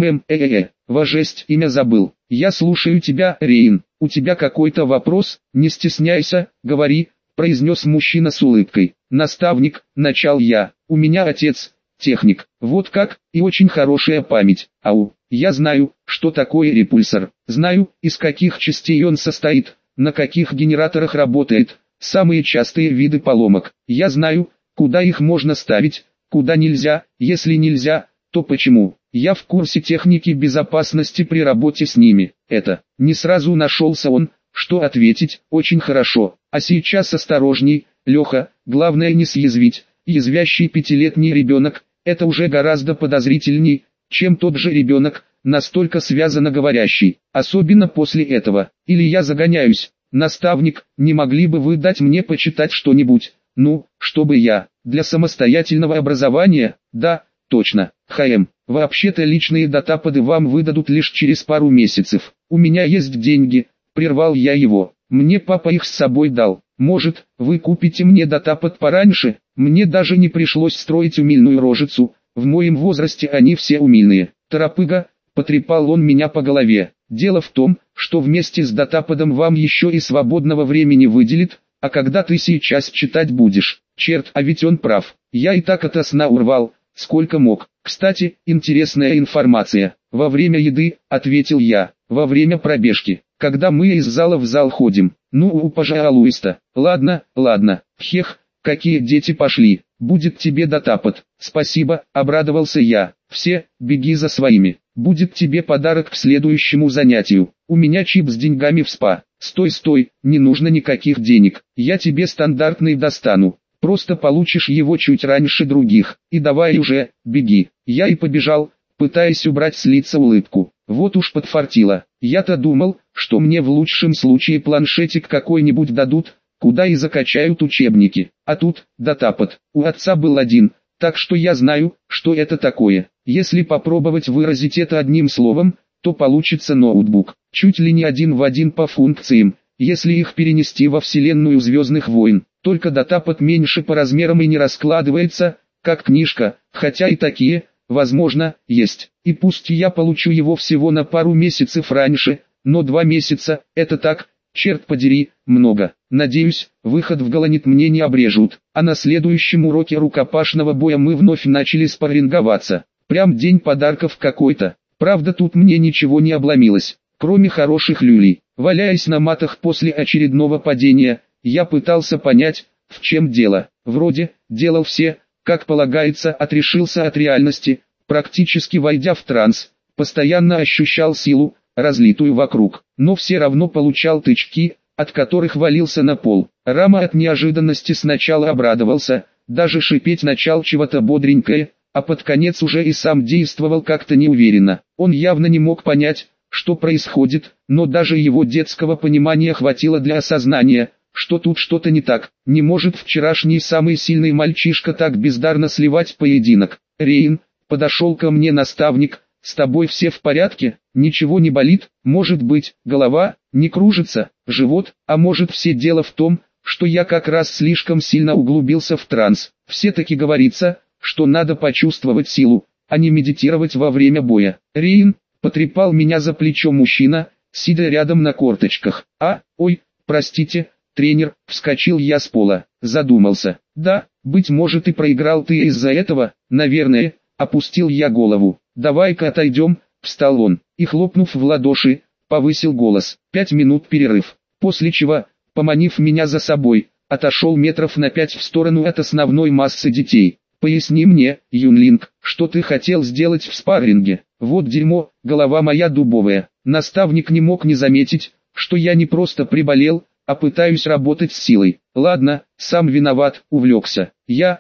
Вожесть, имя забыл. Я слушаю тебя, Рейн. У тебя какой-то вопрос? Не стесняйся, говори, произнес мужчина с улыбкой. Наставник, начал я. У меня отец, техник. Вот как, и очень хорошая память. Ау, я знаю, что такое репульсор. Знаю, из каких частей он состоит, на каких генераторах работает, самые частые виды поломок. Я знаю, куда их можно ставить, куда нельзя, если нельзя, то почему. Я в курсе техники безопасности при работе с ними. Это, не сразу нашелся он, что ответить, очень хорошо. А сейчас осторожней, Леха, главное не съязвить. Язвящий пятилетний ребенок, это уже гораздо подозрительней, чем тот же ребенок, настолько связано говорящий. Особенно после этого. Или я загоняюсь. Наставник, не могли бы вы дать мне почитать что-нибудь? Ну, чтобы я, для самостоятельного образования, да, точно, вообще-то личные датапады вам выдадут лишь через пару месяцев. У меня есть деньги, прервал я его, мне папа их с собой дал. Может, вы купите мне датапад пораньше? Мне даже не пришлось строить умильную рожицу, в моем возрасте они все умильные. Торопыга, потрепал он меня по голове. Дело в том, что вместе с датападом вам еще и свободного времени выделит. А когда ты сейчас читать будешь? Черт, а ведь он прав. Я и так ото сна урвал, сколько мог. Кстати, интересная информация. Во время еды, ответил я, во время пробежки, когда мы из зала в зал ходим. Ну, пожалуйста. Ладно, Хех, какие дети пошли. Будет тебе датапад. Спасибо, обрадовался я. Все, беги за своими. Будет тебе подарок к следующему занятию. У меня чип с деньгами в спа. Стой, не нужно никаких денег. Я тебе стандартный достану. Просто получишь его чуть раньше других. И давай уже, беги. Я и побежал, пытаясь убрать с лица улыбку. Вот уж подфартило. Я-то думал, что мне в лучшем случае планшетик какой-нибудь дадут, куда и закачают учебники. А тут, датапад. У отца был один, так что я знаю, что это такое. Если попробовать выразить это одним словом, то получится ноутбук. Чуть ли не один в один по функциям, если их перенести во вселенную Звездных войн. Только датапад меньше по размерам и не раскладывается, как книжка, хотя и такие, возможно, есть. И пусть я получу его всего на пару месяцев раньше, но 2 месяца, это так, черт подери, много. Надеюсь, выход в Галанит мне не обрежут. А на следующем уроке рукопашного боя мы вновь начали спарринговаться. Прям день подарков какой-то. Правда, тут мне ничего не обломилось, кроме хороших люлей. Валяясь на матах после очередного падения, я пытался понять, в чем дело. Вроде, делал все, как полагается, отрешился от реальности, практически войдя в транс, постоянно ощущал силу, разлитую вокруг, но все равно получал тычки, от которых валился на пол. Рама от неожиданности сначала обрадовался, даже шипеть начал чего-то бодренькое, а под конец уже и сам действовал как-то неуверенно. Он явно не мог понять, что происходит, но даже его детского понимания хватило для осознания, что тут что-то не так. Не может вчерашний самый сильный мальчишка так бездарно сливать поединок. «Рейн», подошел ко мне наставник, — «с тобой все в порядке? Ничего не болит? Может быть, голова не кружится, живот? А может, все дело в том, что я как раз слишком сильно углубился в транс? Все-таки говорится, что надо почувствовать силу, а не медитировать во время боя». «Рейн», потрепал меня за плечо мужчина, сидя рядом на корточках. Ой, простите, тренер», вскочил я с пола, задумался. «Да, быть может и проиграл ты из-за этого, наверное», опустил я голову. «Давай-ка отойдем», встал он, и хлопнув в ладоши, повысил голос. 5 минут перерыв, после чего, поманив меня за собой, отошел метров на 5 в сторону от основной массы детей. «Поясни мне, Юнлинг, что ты хотел сделать в спарринге?» «Вот дерьмо, голова моя дубовая». Наставник не мог не заметить, что я не просто приболел, а пытаюсь работать с силой. «Ладно, сам виноват, увлекся. Я,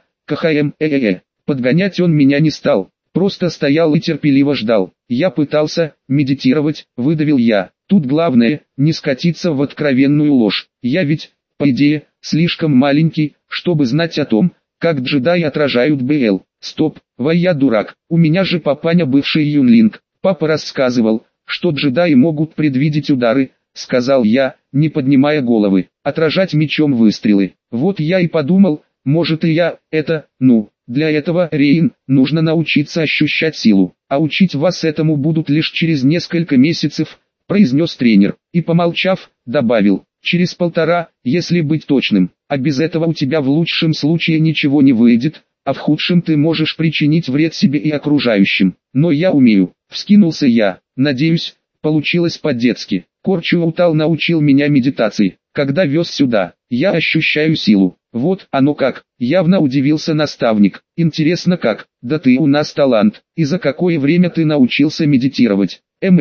Подгонять он меня не стал, просто стоял и терпеливо ждал. Я пытался медитировать, выдавил я. Тут главное, не скатиться в откровенную ложь. Я ведь, по идее, слишком маленький, чтобы знать о том, как джедаи отражают БЛ. Стоп, я дурак, у меня же папаня бывший юнлинг. Папа рассказывал, что джедаи могут предвидеть удары, сказал я, не поднимая головы, отражать мечом выстрелы. Вот я и подумал, может и я, для этого, Рейн, нужно научиться ощущать силу, а учить вас этому будут лишь через несколько месяцев, произнес тренер, и помолчав, добавил, через 1,5, если быть точным, а без этого у тебя в лучшем случае ничего не выйдет, а в худшем ты можешь причинить вред себе и окружающим. Но я умею, вскинулся я, надеюсь, получилось по-детски. Корчуаутал научил меня медитации, когда вез сюда, я ощущаю силу. Вот оно как, явно удивился наставник. Интересно как, да ты у нас талант, и за какое время ты научился медитировать?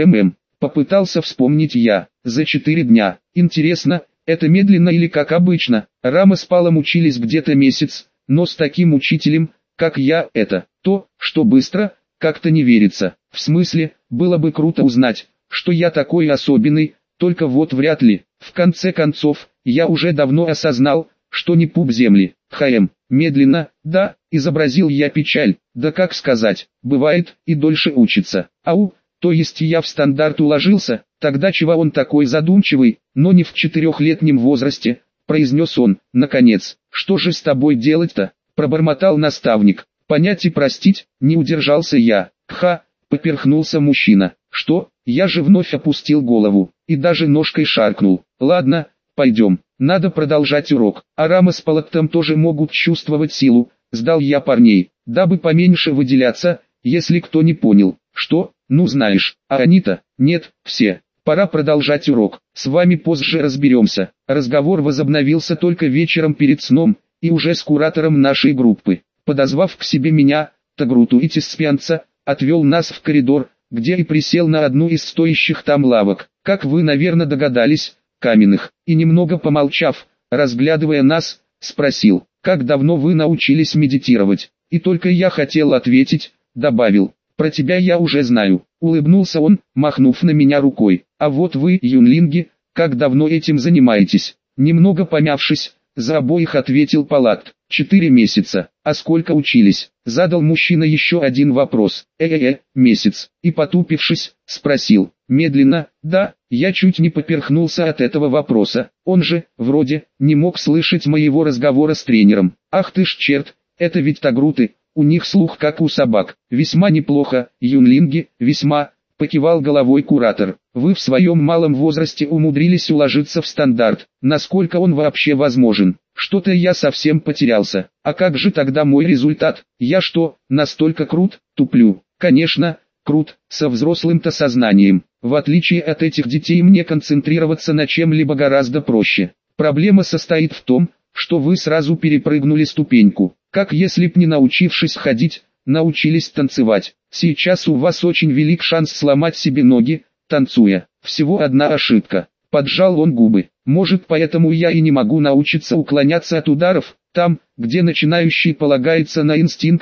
Попытался вспомнить я, за 4 дня. Интересно, это медленно или как обычно? Рама с Палом учились где-то месяц, но с таким учителем, как я, это, то, что быстро, как-то не верится. В смысле, было бы круто узнать, что я такой особенный, только вот вряд ли. В конце концов, я уже давно осознал, что не пуп земли. Медленно, да, изобразил я печаль, да как сказать, бывает, и дольше учится. То есть я в стандарт уложился, тогда чего он такой задумчивый, но не в 4-летнем возрасте, произнес он, наконец. Что же с тобой делать-то, пробормотал наставник. Понять и простить, не удержался я. Поперхнулся мужчина. Что, я же вновь опустил голову, и даже ножкой шаркнул. Ладно, пойдем, надо продолжать урок. А Рама с Палактом тоже могут чувствовать силу, сдал я парней, дабы поменьше выделяться, если кто не понял. Что, знаешь, а они-то, нет, все. Пора продолжать урок, с вами позже разберемся. Разговор возобновился только вечером перед сном, и уже с куратором нашей группы. Подозвав к себе меня, Тагруту и Тиспианца, отвел нас в коридор, где и присел на одну из стоящих там лавок, как вы, наверное, догадались, каменных, и немного помолчав, разглядывая нас, спросил, как давно вы научились медитировать, и только я хотел ответить, добавил, про тебя я уже знаю, улыбнулся он, махнув на меня рукой, а вот вы, юнлинги, как давно этим занимаетесь, немного помявшись, за обоих ответил Палакт, 4 месяца, а сколько учились, задал мужчина еще один вопрос, месяц, и потупившись, спросил, медленно, да, я чуть не поперхнулся от этого вопроса, он же, вроде, не мог слышать моего разговора с тренером, ах ты ж черт, это ведь тагруты, у них слух как у собак, весьма неплохо, юнлинги, весьма, покивал головой куратор, вы в своем малом возрасте умудрились уложиться в стандарт, насколько он вообще возможен, что-то я совсем потерялся, а как же тогда мой результат, я что, настолько крут, туплю, конечно, крут, со взрослым-то сознанием, в отличие от этих детей мне концентрироваться на чем-либо гораздо проще, проблема состоит в том, что вы сразу перепрыгнули ступеньку, как если б не научившись ходить, научились танцевать. Сейчас у вас очень велик шанс сломать себе ноги, танцуя. Всего одна ошибка. Поджал он губы. Может, поэтому я и не могу научиться уклоняться от ударов, там, где начинающий полагается на инстинкты,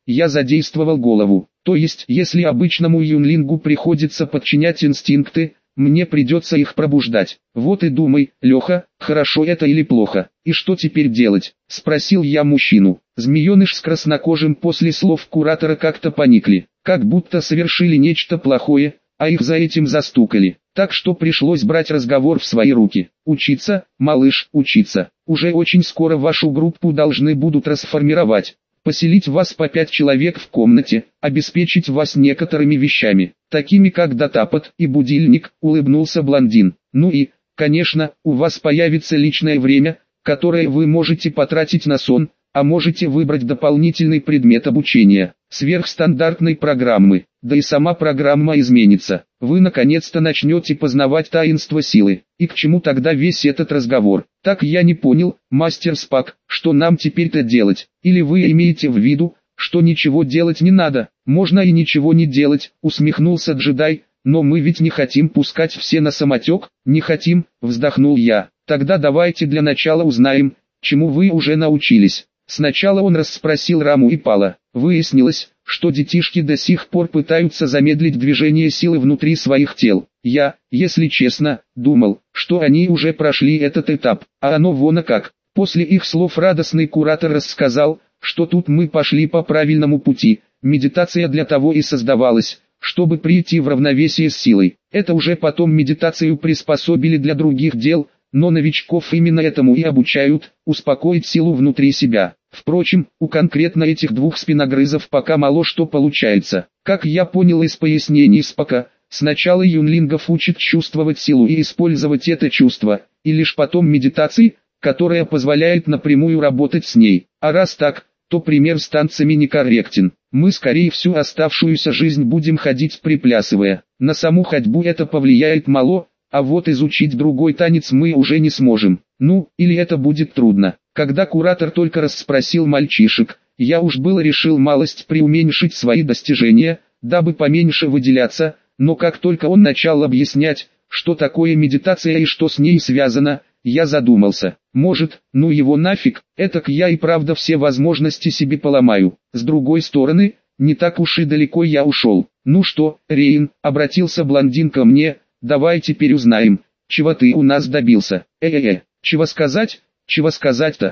я задействовал голову. То есть, если обычному юнлингу приходится подчинять инстинкты, мне придется их пробуждать. Вот и думай, Леха, хорошо это или плохо. И что теперь делать? Спросил я мужчину. Змееныш с краснокожим после слов куратора как-то поникли, как будто совершили нечто плохое, а их за этим застукали. Так что пришлось брать разговор в свои руки. Учиться, малыш, учиться. Уже очень скоро вашу группу должны будут расформировать. Поселить вас по 5 человек в комнате, обеспечить вас некоторыми вещами, такими как датапад и будильник, улыбнулся блондин. Ну и, конечно, у вас появится личное время, которое вы можете потратить на сон, а можете выбрать дополнительный предмет обучения, сверхстандартной программы, да и сама программа изменится. Вы наконец-то начнете познавать таинство силы. И к чему тогда весь этот разговор? Так я не понял, мастер Спак, что нам теперь-то делать? Или вы имеете в виду, что ничего делать не надо? Можно и ничего не делать, усмехнулся джедай, но мы ведь не хотим пускать все на самотек. Не хотим, вздохнул я. Тогда давайте для начала узнаем, чему вы уже научились. Сначала он расспросил Раму и Пала. Выяснилось, что детишки до сих пор пытаются замедлить движение силы внутри своих тел. Я, если честно, думал, что они уже прошли этот этап, а оно вон как. После их слов радостный куратор рассказал, что тут мы пошли по правильному пути. Медитация для того и создавалась, чтобы прийти в равновесие с силой. Это уже потом медитацию приспособили для других дел, но новичков именно этому и обучают, успокоить силу внутри себя. Впрочем, у конкретно этих двух спиногрызов пока мало что получается. Как я понял из пояснений Спака, сначала юнлингов учат чувствовать силу и использовать это чувство, и лишь потом медитации, которая позволяет напрямую работать с ней. А раз так, то пример с танцами некорректен. Мы скорее всю оставшуюся жизнь будем ходить приплясывая. На саму ходьбу это повлияет мало, а вот изучить другой танец мы уже не сможем. Ну, или это будет трудно. Когда куратор только расспросил мальчишек, я уж было решил малость преуменьшить свои достижения, дабы поменьше выделяться, но как только он начал объяснять, что такое медитация и что с ней связано, я задумался. Может, ну его нафиг, этак я и правда все возможности себе поломаю. С другой стороны, не так уж и далеко я ушел. Ну что, Рейн, обратился блондин ко мне, давай теперь узнаем, чего ты у нас добился. Чего сказать? Чего сказать-то?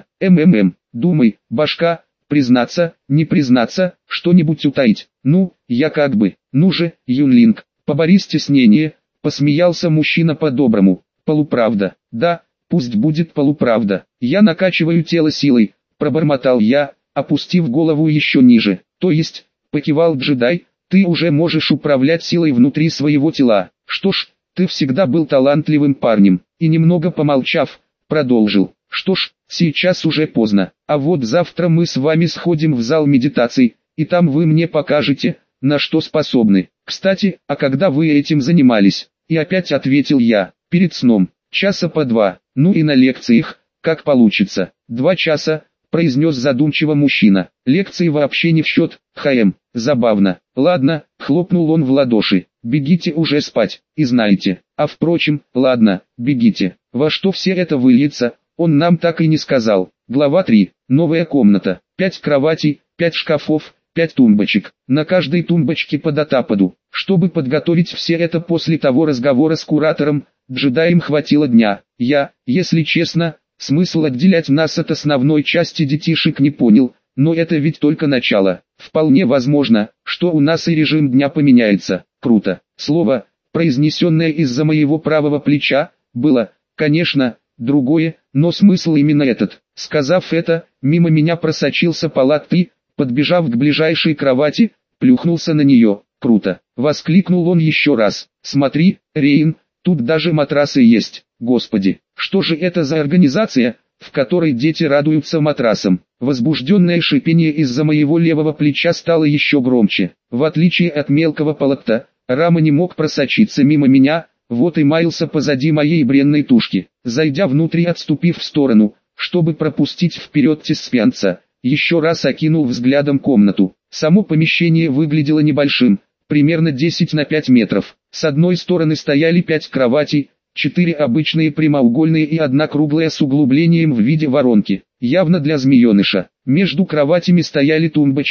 Думай, башка, признаться, не признаться, что-нибудь утаить. Ну, я как бы, ну же, юнлинг, побори стеснение, посмеялся мужчина по-доброму. Полуправда, да, пусть будет полуправда. Я накачиваю тело силой, пробормотал я, опустив голову еще ниже. То есть, покивал джедай, ты уже можешь управлять силой внутри своего тела. Что ж, ты всегда был талантливым парнем. И немного помолчав, продолжил. Что ж, сейчас уже поздно, а вот завтра мы с вами сходим в зал медитаций, и там вы мне покажете, на что способны. Кстати, а когда вы этим занимались? И опять ответил я, перед сном, часа по 2, ну и на лекциях, как получится. 2 часа, произнес задумчиво мужчина. Лекции вообще не в счет, забавно. Ладно, хлопнул он в ладоши, бегите уже спать, и знаете. А впрочем, ладно, бегите. Во что все это выльется, он нам так и не сказал. Глава 3. Новая комната. 5 кроватей, 5 шкафов, 5 тумбочек. На каждой тумбочке по датападу. Чтобы подготовить все это после того разговора с куратором, джедаям хватило дня. Я, если честно, смысл отделять нас от основной части детишек не понял, но это ведь только начало. Вполне возможно, что у нас и режим дня поменяется. Круто. Слово, произнесенное из-за моего правого плеча, было, конечно, другое, но смысл именно этот. Сказав это, мимо меня просочился Палат и, подбежав к ближайшей кровати, плюхнулся на нее. Круто. Воскликнул он еще раз. Смотри, Рейн, тут даже матрасы есть. Господи, что же это за организация, в которой дети радуются матрасам? Возбужденное шипение из-за моего левого плеча стало еще громче. В отличие от мелкого Палатта, Рама не мог просочиться мимо меня, вот и маялся позади моей бренной тушки. Зайдя внутрь и отступив в сторону, чтобы пропустить вперед Теспианца, еще раз окинул взглядом комнату. Само помещение выглядело небольшим, примерно 10 на 5 метров. С одной стороны стояли 5 кроватей, 4 обычные прямоугольные и 1 круглая с углублением в виде воронки, явно для змееныша. Между кроватями стояли тумбочки,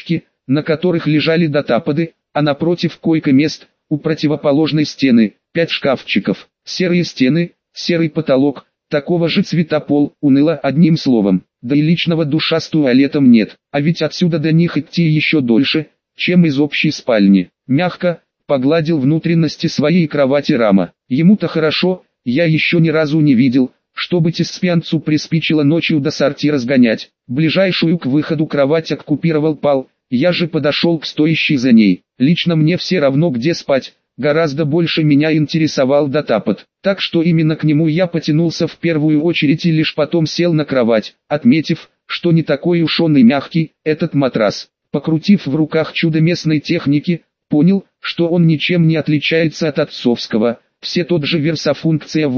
на которых лежали датапады, а напротив койко-мест, у противоположной стены, 5 шкафчиков, серые стены, серый потолок, такого же цвета пол, уныло одним словом, да и личного душа с туалетом нет, а ведь отсюда до них идти еще дольше, чем из общей спальни. Мягко погладил внутренности своей кровати Рама. Ему-то хорошо, я еще ни разу не видел, чтобы Теспианцу приспичило ночью до сорти разгонять. Ближайшую к выходу кровать оккупировал Пал, я же подошел к стоящей за ней. Лично мне все равно где спать, гораздо больше меня интересовал датапад, так что именно к нему я потянулся в первую очередь и лишь потом сел на кровать, отметив, что не такой уж он и мягкий, этот матрас. Покрутив в руках чудо местной техники, понял, что он ничем не отличается от отцовского, все тот же версофункция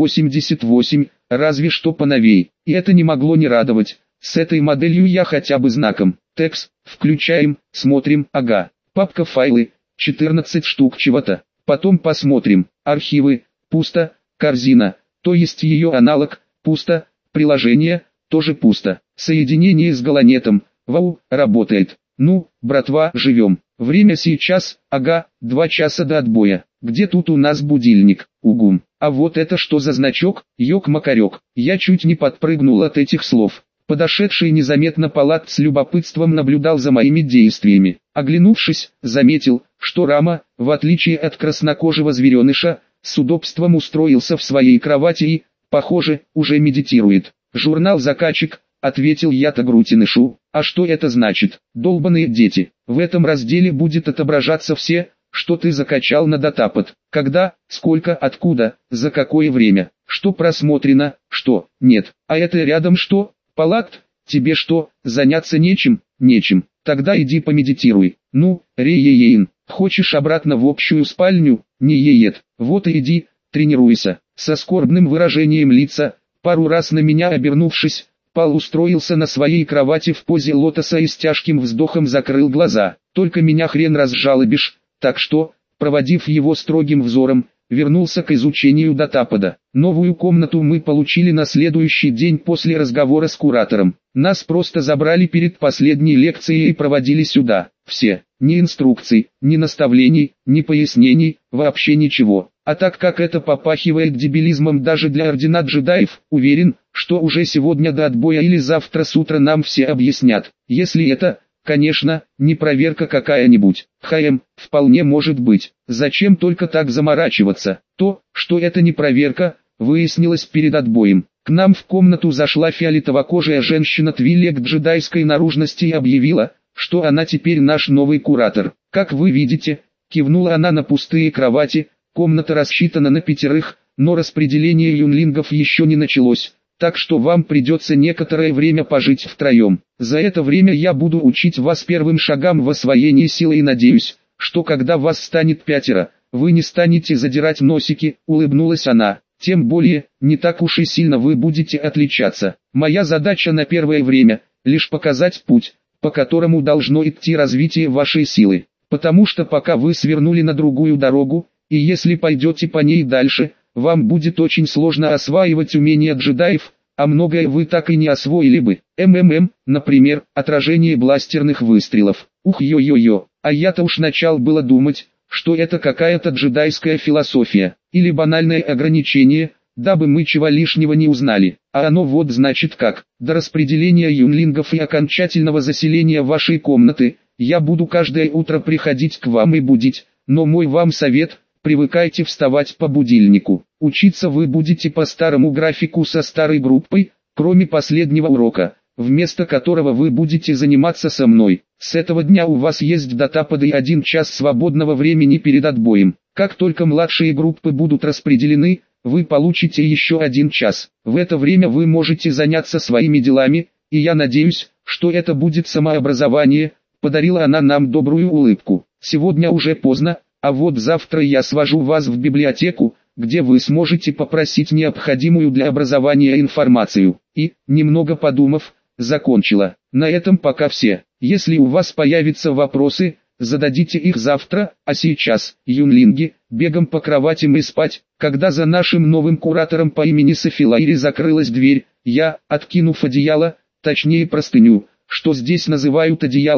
88, разве что поновей, и это не могло не радовать. С этой моделью я хотя бы знаком. Текст, включаем, смотрим, ага, папка файлы, 14 штук чего-то, потом посмотрим, архивы, пусто, корзина, то есть ее аналог, пусто, приложение, тоже пусто, соединение с Галанетом, вау, работает. Ну, братва, живем. Время сейчас, ага, 2 часа до отбоя. Где тут у нас будильник? Угум. А вот это что за значок? Ёк-макарёк. Я чуть не подпрыгнул от этих слов. Подошедший незаметно Палат с любопытством наблюдал за моими действиями. Оглянувшись, заметил, что Рама, в отличие от краснокожего звереныша, с удобством устроился в своей кровати и, похоже, уже медитирует. «Журнал закачек», — ответил я Тагрутинышу. «А что это значит? Долбаные дети. В этом разделе будет отображаться все, что ты закачал на датапад. Когда, сколько, откуда, за какое время, что просмотрено, что, нет. А это рядом что? Палат, тебе что, заняться нечем? Нечем. Тогда иди помедитируй. Ну, Ре-Е-Ейн, хочешь обратно в общую спальню? Не еет. Вот и иди, тренируйся». Со скорбным выражением лица, пару раз на меня обернувшись, Пал устроился на своей кровати в позе лотоса и с тяжким вздохом закрыл глаза. «Только меня хрен разжалобишь», так что, проводив его строгим взором, вернулся к изучению датапада. Новую комнату мы получили на следующий день после разговора с куратором. Нас просто забрали перед последней лекцией и проводили сюда. Все. Ни инструкций, ни наставлений, ни пояснений, вообще ничего. А так как это попахивает дебилизмом даже для ордена джедаев, уверен, что уже сегодня до отбоя или завтра с утра нам все объяснят. Если это, конечно, не проверка какая-нибудь. Вполне может быть. Зачем только так заморачиваться? То, что это не проверка, выяснилось перед отбоем. К нам в комнату зашла фиолетово-кожая женщина Твилек джедайской наружности и объявила, что она теперь наш новый куратор. Как вы видите, кивнула она на пустые кровати, комната рассчитана на 5, но распределение юнлингов еще не началось, так что вам придется некоторое время пожить втроем. За это время я буду учить вас первым шагам в освоении силы и надеюсь, что когда вас станет 5, вы не станете задирать носики, улыбнулась она. Тем более, не так уж и сильно вы будете отличаться. Моя задача на первое время, лишь показать путь, по которому должно идти развитие вашей силы. Потому что пока вы свернули на другую дорогу, и если пойдете по ней дальше, вам будет очень сложно осваивать умения джедаев, а многое вы так и не освоили бы. Например, отражение бластерных выстрелов. Ух, ё-ё-ё, а я-то уж начал было думать, что это какая-то джедайская философия, или банальное ограничение, дабы мы чего лишнего не узнали. А оно вот значит как. До распределения юнлингов и окончательного заселения вашей комнаты, я буду каждое утро приходить к вам и будить, но мой вам совет – привыкайте вставать по будильнику. Учиться вы будете по старому графику со старой группой, кроме последнего урока, вместо которого вы будете заниматься со мной. С этого дня у вас есть датапады и 1 час свободного времени перед отбоем. Как только младшие группы будут распределены, вы получите еще 1 час. В это время вы можете заняться своими делами, и я надеюсь, что это будет самообразование. Подарила она нам добрую улыбку. Сегодня уже поздно, а вот завтра я свожу вас в библиотеку, где вы сможете попросить необходимую для образования информацию. И, немного подумав, закончила. На этом пока все. Если у вас появятся вопросы, зададите их завтра, а сейчас, юнлинги, бегом по кроватям и спать. Когда за нашим новым куратором по имени Софилайри закрылась дверь, я, откинув одеяло, точнее простыню, что здесь называют одеялом,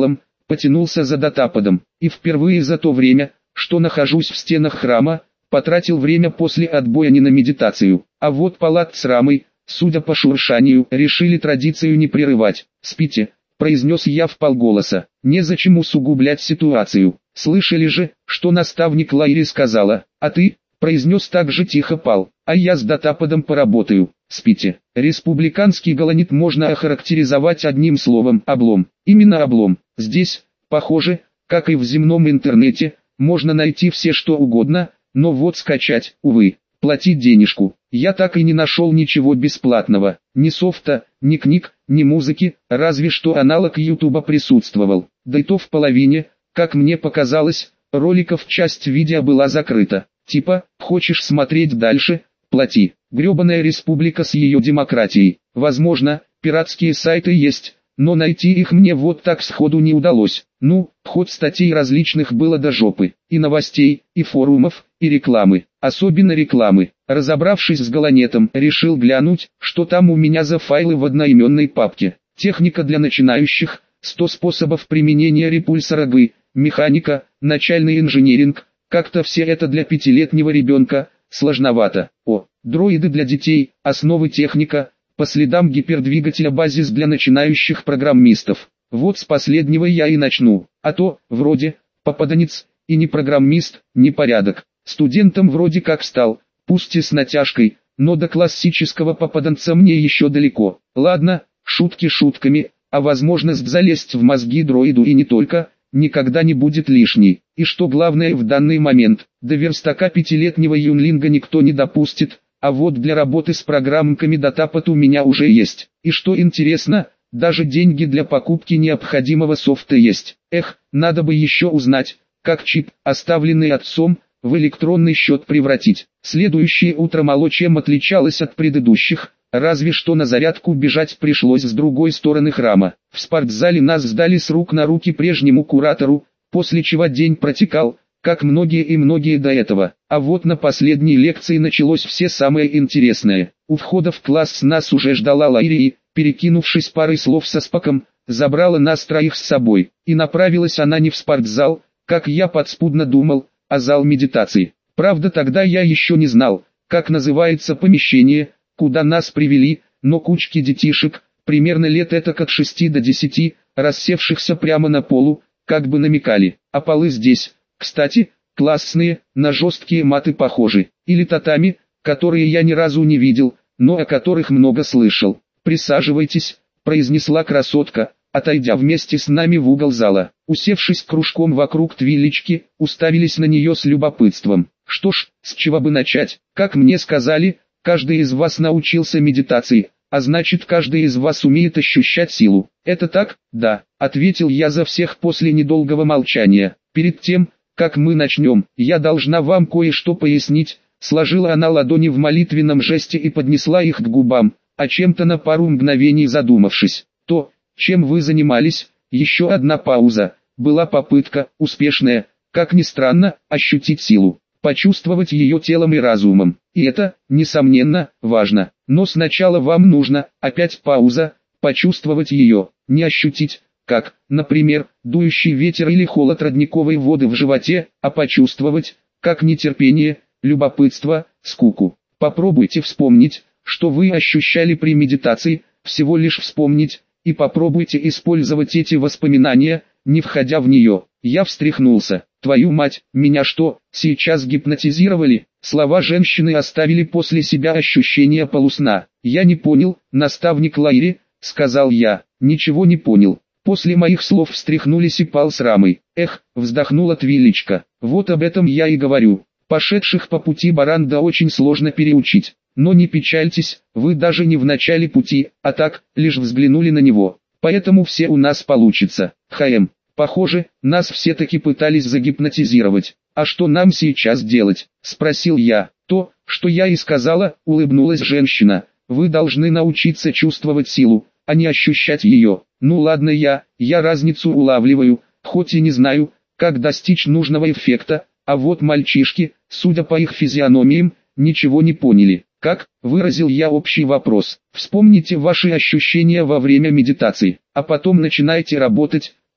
потянулся за датападом, и впервые за то время, что нахожусь в стенах храма, потратил время после отбоя не на медитацию, а вот палат с рамой, судя по шуршанию, решили традицию не прерывать. «Спите», — произнес я вполголоса, — «незачем усугублять ситуацию. Слышали же, что наставник Лайри сказала, а ты?» — произнес так же тихо Пал, — «а я с датападом поработаю». «Спите». Республиканский голонит можно охарактеризовать одним словом — облом. Именно облом. Здесь, похоже, как и в земном интернете, можно найти все что угодно, но вот скачать, увы, платить денежку. Я так и не нашел ничего бесплатного, ни софта, ни книг, ни музыки, разве что аналог Ютуба присутствовал. Да и то в половине, как мне показалось, роликов часть видео была закрыта. Типа, хочешь смотреть дальше, плати. Гребаная республика с ее демократией. Возможно, пиратские сайты есть, но найти их мне вот так сходу не удалось. Ну, хоть статей различных было до жопы, и новостей, и форумов, и рекламы, особенно рекламы. Разобравшись с голонетом, решил глянуть, что там у меня за файлы в одноименной папке. Техника для начинающих, 100 способов применения репульсора Гы, механика, начальный инжиниринг, как-то все это для 5-летнего ребенка, сложновато. О, дроиды для детей, основы техника, по следам гипердвигателя базис для начинающих программистов. Вот с последнего я и начну, а то, вроде, попаданец, и не программист, не порядок. Студентом вроде как стал, пусть и с натяжкой, но до классического попаданца мне еще далеко. Ладно, шутки шутками, а возможность залезть в мозги дроиду и не только, никогда не будет лишней. И что главное в данный момент, до верстака 5-летнего юнлинга никто не допустит, а вот для работы с программками датапад у меня уже есть. И что интересно, даже деньги для покупки необходимого софта есть. Эх, надо бы еще узнать, как чип, оставленный отцом, в электронный счет превратить. Следующее утро мало чем отличалось от предыдущих, разве что на зарядку бежать пришлось с другой стороны храма. В спортзале нас сдали с рук на руки прежнему куратору, после чего день протекал, как многие и многие до этого. А вот на последней лекции началось все самое интересное. У входа в класс нас уже ждала Лайри и, перекинувшись парой слов со Спаком, забрала нас троих с собой. И направилась она не в спортзал, как я подспудно думал, а зал медитации. Правда, тогда я еще не знал, как называется помещение, куда нас привели, но кучки детишек, примерно лет этак от 6 до 10, рассевшихся прямо на полу, как бы намекали. А полы здесь, кстати, классные, на жесткие маты похожи, или татами, которые я ни разу не видел, но о которых много слышал. «Присаживайтесь», — произнесла красотка, отойдя вместе с нами в угол зала. Усевшись кружком вокруг Твилечки, уставились на нее с любопытством. Что ж, с чего бы начать? Как мне сказали, каждый из вас научился медитации, а значит каждый из вас умеет ощущать силу. Это так? Да, ответил я за всех после недолгого молчания. Перед тем, как мы начнем, я должна вам кое-что пояснить. Сложила она ладони в молитвенном жесте и поднесла их к губам, о чем-то на пару мгновений задумавшись. То, чем вы занимались, еще одна пауза, была попытка, успешная, как ни странно, ощутить силу, почувствовать ее телом и разумом. И это, несомненно, важно. Но сначала вам нужно, опять пауза, почувствовать ее, не ощутить, как, например, дующий ветер или холод родниковой воды в животе, а почувствовать, как нетерпение, любопытство, скуку. Попробуйте вспомнить, что вы ощущали при медитации, всего лишь вспомнить, и попробуйте использовать эти воспоминания, не входя в нее. Я встряхнулся. Твою мать, меня что, сейчас гипнотизировали? Слова женщины оставили после себя ощущение полусна. Я не понял, наставник Лайри, сказал я, ничего не понял. После моих слов встряхнулись и пал с рамой. Эх, вздохнула Твилечка. Вот об этом я и говорю. Пошедших по пути баранда очень сложно переучить. Но не печальтесь, вы даже не в начале пути, а так, лишь взглянули на него. Поэтому все у нас получится. Похоже, нас все-таки пытались загипнотизировать. А что нам сейчас делать? Спросил я. То, что я и сказала, улыбнулась женщина. Вы должны научиться чувствовать силу, а не ощущать ее. Ну ладно, я разницу улавливаю, хоть и не знаю, как достичь нужного эффекта, а вот мальчишки, судя по их физиономиям, ничего не поняли. Как, выразил я общий вопрос. Вспомните ваши ощущения во время медитации, а потом начинайте работать,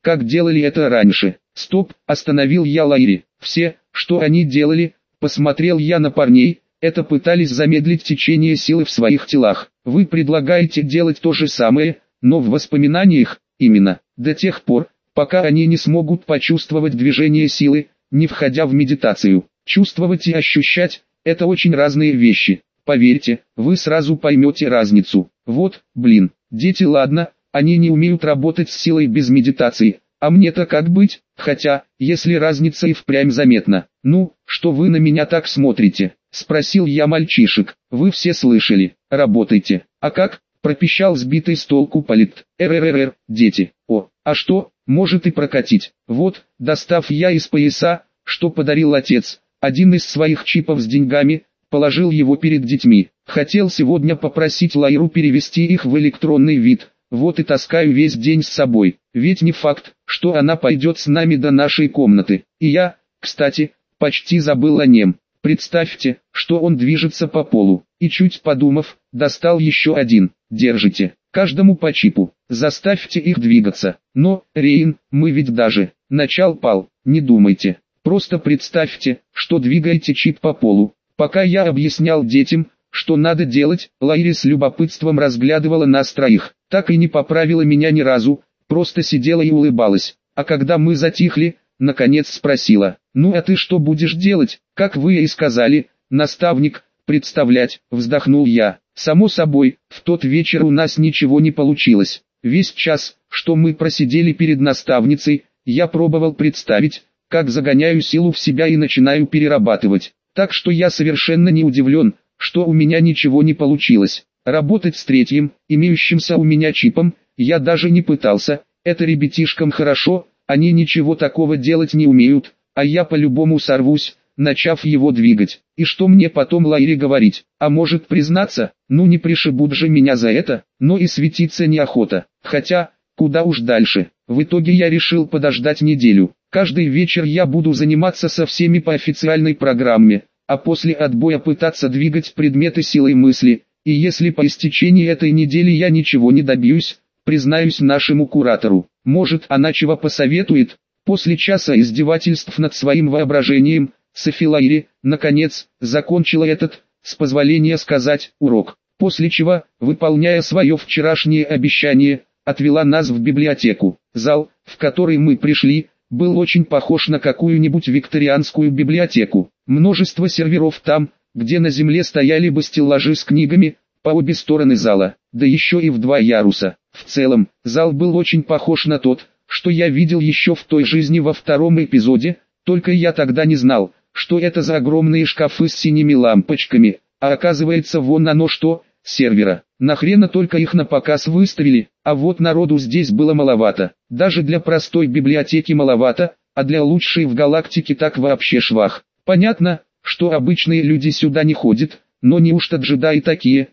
как делали это раньше. Стоп, остановил я Лайри. Все, что они делали, посмотрел я на парней, это пытались замедлить течение силы в своих телах. Вы предлагаете делать то же самое, но в воспоминаниях, именно, до тех пор, пока они не смогут почувствовать движение силы, не входя в медитацию. Чувствовать и ощущать – это очень разные вещи. Поверьте, вы сразу поймете разницу. Вот, блин, дети ладно, они не умеют работать с силой без медитации, а мне-то как быть, хотя, если разница и впрямь заметна. Ну, что вы на меня так смотрите? Спросил я мальчишек. Вы все слышали, работайте. А как? Пропищал сбитый с толку Полит. Дети. О, а что, может и прокатить. Вот, достав я из пояса, что подарил отец, один из своих чипов с деньгами, положил его перед детьми. Хотел сегодня попросить Лайру перевести их в электронный вид, вот и таскаю весь день с собой. Ведь не факт, что она пойдет с нами до нашей комнаты. И я, кстати, почти забыл о нем. Представьте, что он движется по полу. И чуть подумав, достал еще один. Держите, каждому по чипу. Заставьте их двигаться. Но, Рейн, мы ведь даже, начал пал, не думайте. Просто представьте, что двигаете чип по полу. Пока я объяснял детям, что надо делать, Лайри с любопытством разглядывала нас троих. Так и не поправила меня ни разу, просто сидела и улыбалась. А когда мы затихли, наконец спросила: «Ну а ты что будешь делать, как вы и сказали, наставник, представлять?» Вздохнул я. Само собой, в тот вечер у нас ничего не получилось. Весь час, что мы просидели перед наставницей, я пробовал представить, как загоняю силу в себя и начинаю перерабатывать. Так что я совершенно не удивлен, что у меня ничего не получилось. Работать с третьим, имеющимся у меня чипом, я даже не пытался. Это ребятишкам хорошо, они ничего такого делать не умеют, а я по-любому сорвусь, начав его двигать. И что мне потом Лайре говорить? А может признаться, ну не пришибут же меня за это, но и светиться неохота. Хотя, куда уж дальше. В итоге я решил подождать неделю. Каждый вечер я буду заниматься со всеми по официальной программе, а после отбоя пытаться двигать предметы силой мысли. И если по истечении этой недели я ничего не добьюсь, признаюсь нашему куратору, может она чего посоветует. После часа издевательств над своим воображением, Софи Лайри, наконец, закончила этот, с позволения сказать, урок. После чего, выполняя свое вчерашнее обещание, отвела нас в библиотеку. Зал, в который мы пришли, был очень похож на какую-нибудь викторианскую библиотеку. Множество серверов там, где на земле стояли бы стеллажи с книгами, по обе стороны зала, да еще и в 2 яруса. В целом, зал был очень похож на тот, что я видел еще в той жизни во 2-м эпизоде, только я тогда не знал, что это за огромные шкафы с синими лампочками, а оказывается вон оно что, сервера. Нахрена только их на показ выставили, а вот народу здесь было маловато. Даже для простой библиотеки маловато, а для лучшей в галактике так вообще швах. Понятно, что обычные люди сюда не ходят, но неужто джедаи такие,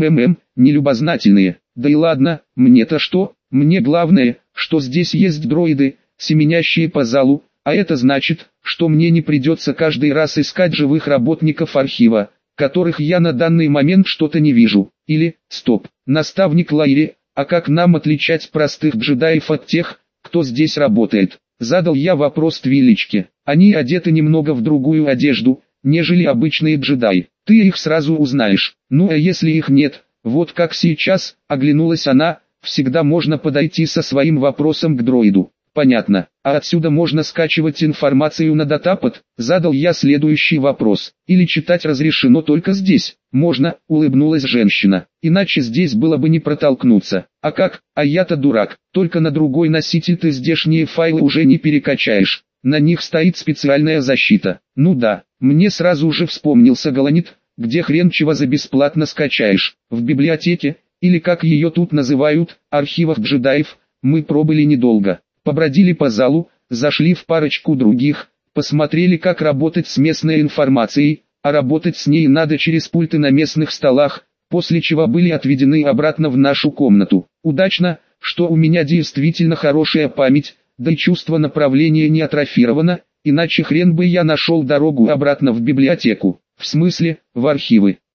нелюбознательные? Да и ладно, мне-то что, мне главное, что здесь есть дроиды, семенящие по залу, а это значит, что мне не придется каждый раз искать живых работников архива, которых я на данный момент что-то не вижу. Или, стоп, наставник Лайри, а как нам отличать простых джедаев от тех, кто здесь работает? Задал я вопрос Твиличке. Они одеты немного в другую одежду, нежели обычные джедаи. Ты их сразу узнаешь. Ну а если их нет, вот как сейчас, оглянулась она, всегда можно подойти со своим вопросом к дроиду. Понятно. А отсюда можно скачивать информацию на датапад? Задал я следующий вопрос. Или читать разрешено только здесь? Можно, улыбнулась женщина. Иначе здесь было бы не протолкнуться. А как? А я-то дурак. Только на другой носитель ты здешние файлы уже не перекачаешь. На них стоит специальная защита. Ну да, мне сразу же вспомнился Галанит, где хрен чего за бесплатно скачаешь. В библиотеке, или как ее тут называют, архивах джедаев, мы пробыли недолго. Побродили по залу, зашли в парочку других, посмотрели как работать с местной информацией, а работать с ней надо через пульты на местных столах, после чего были отведены обратно в нашу комнату. Удачно, что у меня действительно хорошая память, да и чувство направления не атрофировано, иначе хрен бы я нашел дорогу обратно в библиотеку, в смысле, в архивы.